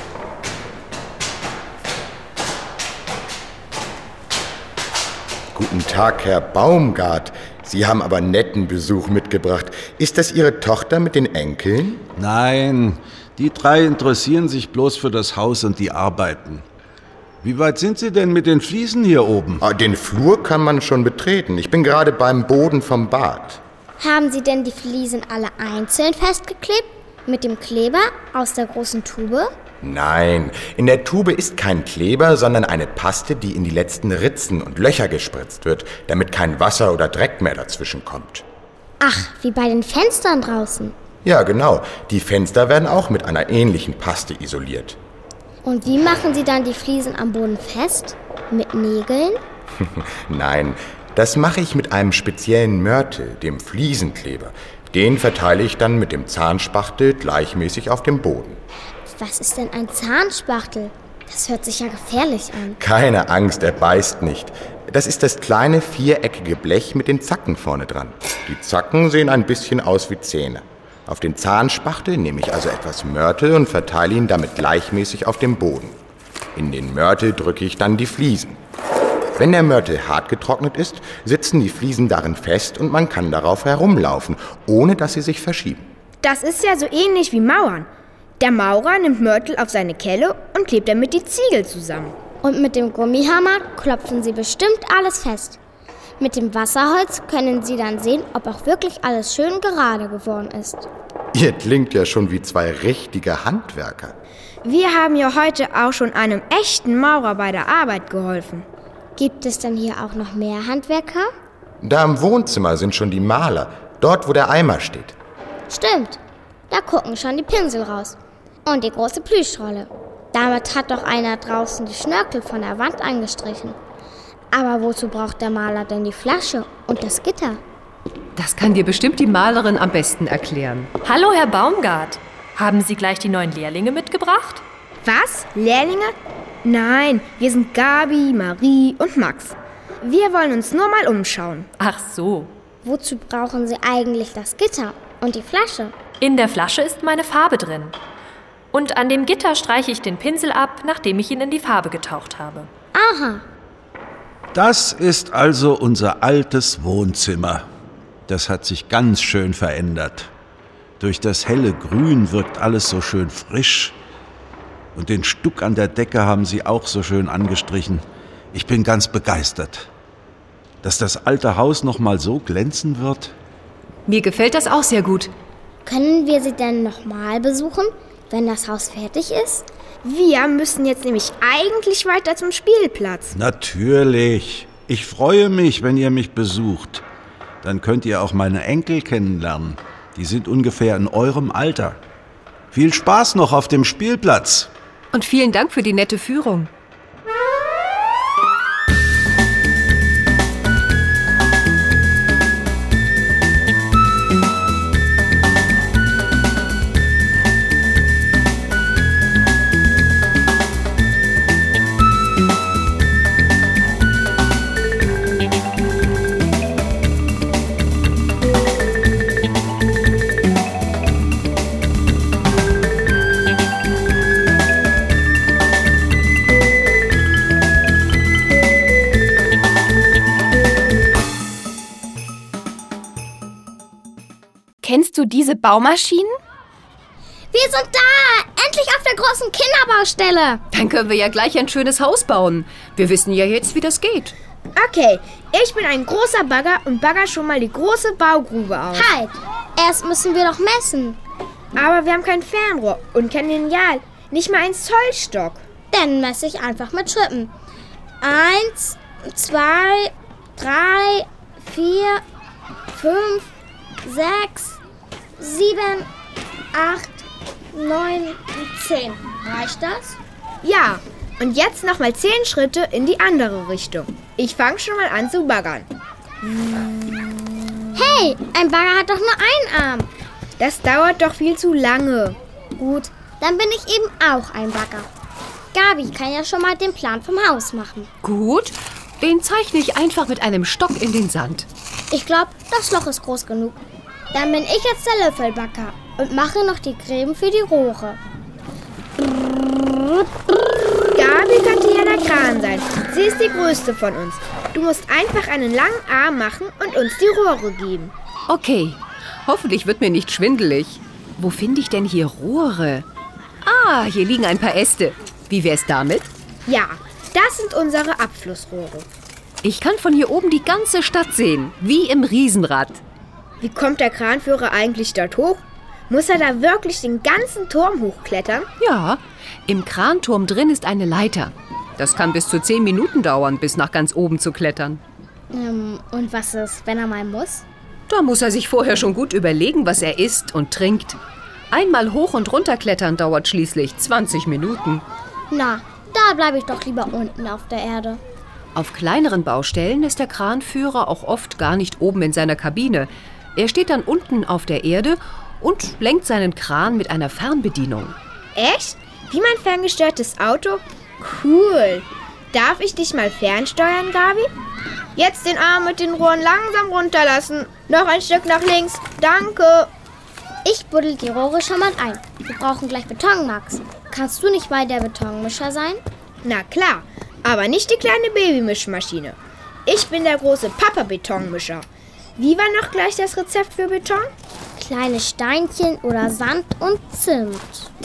Guten Tag, Herr Baumgart. Sie haben aber netten Besuch mitgebracht. Ist das Ihre Tochter mit den Enkeln? Nein, die drei interessieren sich bloß für das Haus und die Arbeiten. Wie weit sind Sie denn mit den Fliesen hier oben? Ah, den Flur kann man schon betreten. Ich bin gerade beim Boden vom Bad. Haben Sie denn die Fliesen alle einzeln festgeklebt? Mit dem Kleber aus der großen Tube? Nein, in der Tube ist kein Kleber, sondern eine Paste, die in die letzten Ritzen und Löcher gespritzt wird, damit kein Wasser oder Dreck mehr dazwischen kommt. Ach, wie bei den Fenstern draußen. Ja, genau. Die Fenster werden auch mit einer ähnlichen Paste isoliert. Und wie machen Sie dann die Fliesen am Boden fest? Mit Nägeln? Nein, das mache ich mit einem speziellen Mörtel, dem Fliesenkleber. Den verteile ich dann mit dem Zahnspachtel gleichmäßig auf dem Boden. Was ist denn ein Zahnspachtel? Das hört sich ja gefährlich an. Keine Angst, er beißt nicht. Das ist das kleine viereckige Blech mit den Zacken vorne dran. Die Zacken sehen ein bisschen aus wie Zähne. Auf den Zahnspachtel nehme ich also etwas Mörtel und verteile ihn damit gleichmäßig auf dem Boden. In den Mörtel drücke ich dann die Fliesen. Wenn der Mörtel hart getrocknet ist, sitzen die Fliesen darin fest und man kann darauf herumlaufen, ohne dass sie sich verschieben. Das ist ja so ähnlich wie Mauern. Der Maurer nimmt Mörtel auf seine Kelle und klebt damit die Ziegel zusammen. Und mit dem Gummihammer klopfen Sie bestimmt alles fest. Mit dem Wasserholz können Sie dann sehen, ob auch wirklich alles schön gerade geworden ist. Ihr klingt ja schon wie zwei richtige Handwerker. Wir haben ja heute auch schon einem echten Maurer bei der Arbeit geholfen. Gibt es denn hier auch noch mehr Handwerker? Da im Wohnzimmer sind schon die Maler, dort wo der Eimer steht. Stimmt, da gucken schon die Pinsel raus. Und die große Plüschrolle. Damit hat doch einer draußen die Schnörkel von der Wand angestrichen. Aber wozu braucht der Maler denn die Flasche und das Gitter? Das kann dir bestimmt die Malerin am besten erklären. Hallo, Herr Baumgart. Haben Sie gleich die neuen Lehrlinge mitgebracht? Was? Lehrlinge? Nein, wir sind Gabi, Marie und Max. Wir wollen uns nur mal umschauen. Ach so. Wozu brauchen Sie eigentlich das Gitter und die Flasche? In der Flasche ist meine Farbe drin. Und an dem Gitter streiche ich den Pinsel ab, nachdem ich ihn in die Farbe getaucht habe. Aha. Das ist also unser altes Wohnzimmer. Das hat sich ganz schön verändert. Durch das helle Grün wirkt alles so schön frisch. Und den Stuck an der Decke haben sie auch so schön angestrichen. Ich bin ganz begeistert. Dass das alte Haus noch mal so glänzen wird. Mir gefällt das auch sehr gut. Können wir Sie denn noch mal besuchen? wenn das Haus fertig ist? Wir müssen jetzt nämlich eigentlich weiter zum Spielplatz. Natürlich. Ich freue mich, wenn ihr mich besucht. Dann könnt ihr auch meine Enkel kennenlernen. Die sind ungefähr in eurem Alter. Viel Spaß noch auf dem Spielplatz. Und vielen Dank für die nette Führung. Kennst du diese Baumaschinen? Wir sind da! Endlich auf der großen Kinderbaustelle! Dann können wir ja gleich ein schönes Haus bauen. Wir wissen ja jetzt, wie das geht. Okay, ich bin ein großer Bagger und bagger schon mal die große Baugrube aus. Halt! Erst müssen wir doch messen. Aber wir haben kein Fernrohr und kein Lineal. Nicht mal einen Zollstock. Dann messe ich einfach mit Schritten. Eins, zwei, drei, vier, fünf, sechs, sieben, acht, neun, zehn. Reicht das? Ja, und jetzt nochmal zehn Schritte in die andere Richtung. Ich fange schon mal an zu baggern. Hey, ein Bagger hat doch nur einen Arm. Das dauert doch viel zu lange. Gut, dann bin ich eben auch ein Bagger. Gabi kann ja schon mal den Plan vom Haus machen. Gut, den zeichne ich einfach mit einem Stock in den Sand. Ich glaube, das Loch ist groß genug. Dann bin ich jetzt der Löffelbacker und mache noch die Gräben für die Rohre. Gabi könnte ja der Kran sein. Sie ist die größte von uns. Du musst einfach einen langen Arm machen und uns die Rohre geben. Okay, hoffentlich wird mir nicht schwindelig. Wo finde ich denn hier Rohre? Ah, hier liegen ein paar Äste. Wie wär's damit? Ja, das sind unsere Abflussrohre. Ich kann von hier oben die ganze Stadt sehen, wie im Riesenrad. Wie kommt der Kranführer eigentlich dort hoch? Muss er da wirklich den ganzen Turm hochklettern? Ja, im Kranturm drin ist eine Leiter. Das kann bis zu zehn Minuten dauern, bis nach ganz oben zu klettern. Ähm, und was ist, wenn er mal muss? Da muss er sich vorher schon gut überlegen, was er isst und trinkt. Einmal hoch und runter klettern dauert schließlich zwanzig Minuten. Na, da bleibe ich doch lieber unten auf der Erde. Auf kleineren Baustellen ist der Kranführer auch oft gar nicht oben in seiner Kabine. Er steht dann unten auf der Erde und lenkt seinen Kran mit einer Fernbedienung. Echt? Wie mein ferngesteuertes Auto? Cool. Darf ich dich mal fernsteuern, Gabi? Jetzt den Arm mit den Rohren langsam runterlassen. Noch ein Stück nach links. Danke. Ich buddel die Rohre schon mal ein. Wir brauchen gleich Beton, Max. Kannst du nicht mal der Betonmischer sein? Na klar, aber nicht die kleine Babymischmaschine. Ich bin der große Papa-Betonmischer. Wie war noch gleich das Rezept für Beton? Kleine Steinchen oder Sand und Zimt.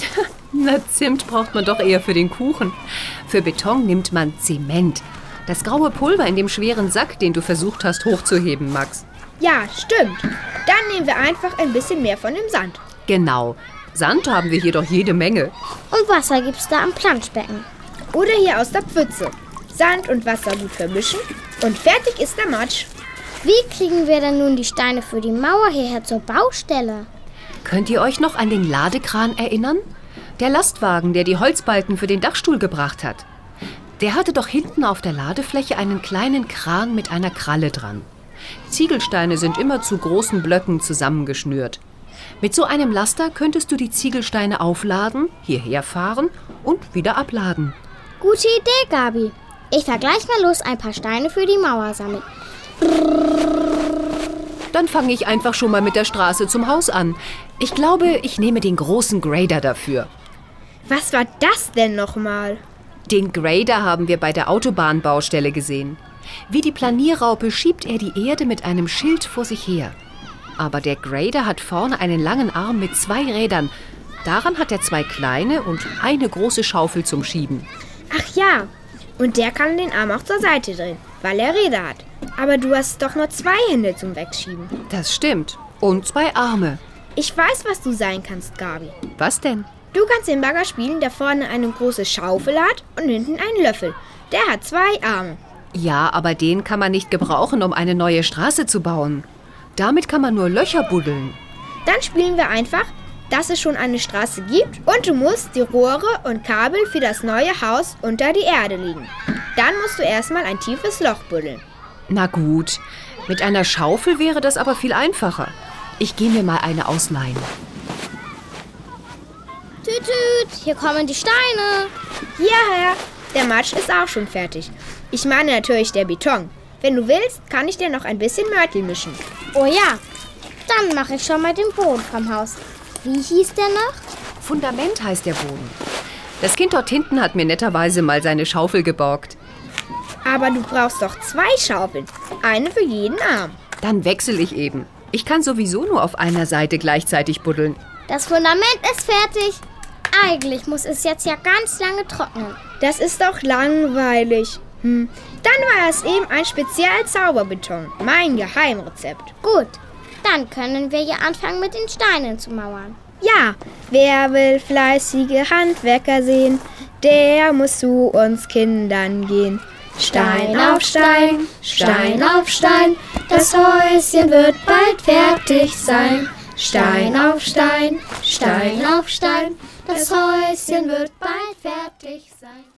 Na, Zimt braucht man doch eher für den Kuchen. Für Beton nimmt man Zement. Das graue Pulver in dem schweren Sack, den du versucht hast hochzuheben, Max. Ja, stimmt. Dann nehmen wir einfach ein bisschen mehr von dem Sand. Genau. Sand haben wir hier doch jede Menge. Und Wasser gibt's da am Planschbecken. Oder hier aus der Pfütze. Sand und Wasser gut vermischen und fertig ist der Matsch. Wie kriegen wir denn nun die Steine für die Mauer hierher zur Baustelle? Könnt ihr euch noch an den Ladekran erinnern? Der Lastwagen, der die Holzbalken für den Dachstuhl gebracht hat. Der hatte doch hinten auf der Ladefläche einen kleinen Kran mit einer Kralle dran. Ziegelsteine sind immer zu großen Blöcken zusammengeschnürt. Mit so einem Laster könntest du die Ziegelsteine aufladen, hierher fahren und wieder abladen. Gute Idee, Gabi. Ich fahr gleich mal los ein paar Steine für die Mauer sammeln. Dann fange ich einfach schon mal mit der Straße zum Haus an. Ich glaube, ich nehme den großen Grader dafür. Was war das denn nochmal? Den Grader haben wir bei der Autobahnbaustelle gesehen. Wie die Planierraupe schiebt er die Erde mit einem Schild vor sich her. Aber der Grader hat vorne einen langen Arm mit zwei Rädern. Daran hat er zwei kleine und eine große Schaufel zum Schieben. Ach ja, und der kann den Arm auch zur Seite drehen, weil er Räder hat. Aber du hast doch nur zwei Hände zum Wegschieben. Das stimmt. Und zwei Arme. Ich weiß, was du sein kannst, Gabi. Was denn? Du kannst den Bagger spielen, der vorne eine große Schaufel hat und hinten einen Löffel. Der hat zwei Arme. Ja, aber den kann man nicht gebrauchen, um eine neue Straße zu bauen. Damit kann man nur Löcher buddeln. Dann spielen wir einfach, dass es schon eine Straße gibt und du musst die Rohre und Kabel für das neue Haus unter die Erde legen. Dann musst du erstmal ein tiefes Loch buddeln. Na gut, mit einer Schaufel wäre das aber viel einfacher. Ich gehe mir mal eine ausleihen. Tüt, tüt, hier kommen die Steine. Ja, Herr, der Matsch ist auch schon fertig. Ich meine natürlich der Beton. Wenn du willst, kann ich dir noch ein bisschen Mörtel mischen. Oh ja, dann mache ich schon mal den Boden vom Haus. Wie hieß der noch? Fundament heißt der Boden. Das Kind dort hinten hat mir netterweise mal seine Schaufel geborgt. Aber du brauchst doch zwei Schaufeln. Eine für jeden Arm. Dann wechsle ich eben. Ich kann sowieso nur auf einer Seite gleichzeitig buddeln. Das Fundament ist fertig. Eigentlich muss es jetzt ja ganz lange trocknen. Das ist doch langweilig. Hm. Dann war es eben ein Spezial-Zauberbeton. Mein Geheimrezept. Gut, dann können wir ja anfangen mit den Steinen zu mauern. Ja, wer will fleißige Handwerker sehen, der muss zu uns Kindern gehen. Stein auf Stein, Stein auf Stein, das Häuschen wird bald fertig sein. Stein auf Stein, Stein auf Stein, das Häuschen wird bald fertig sein.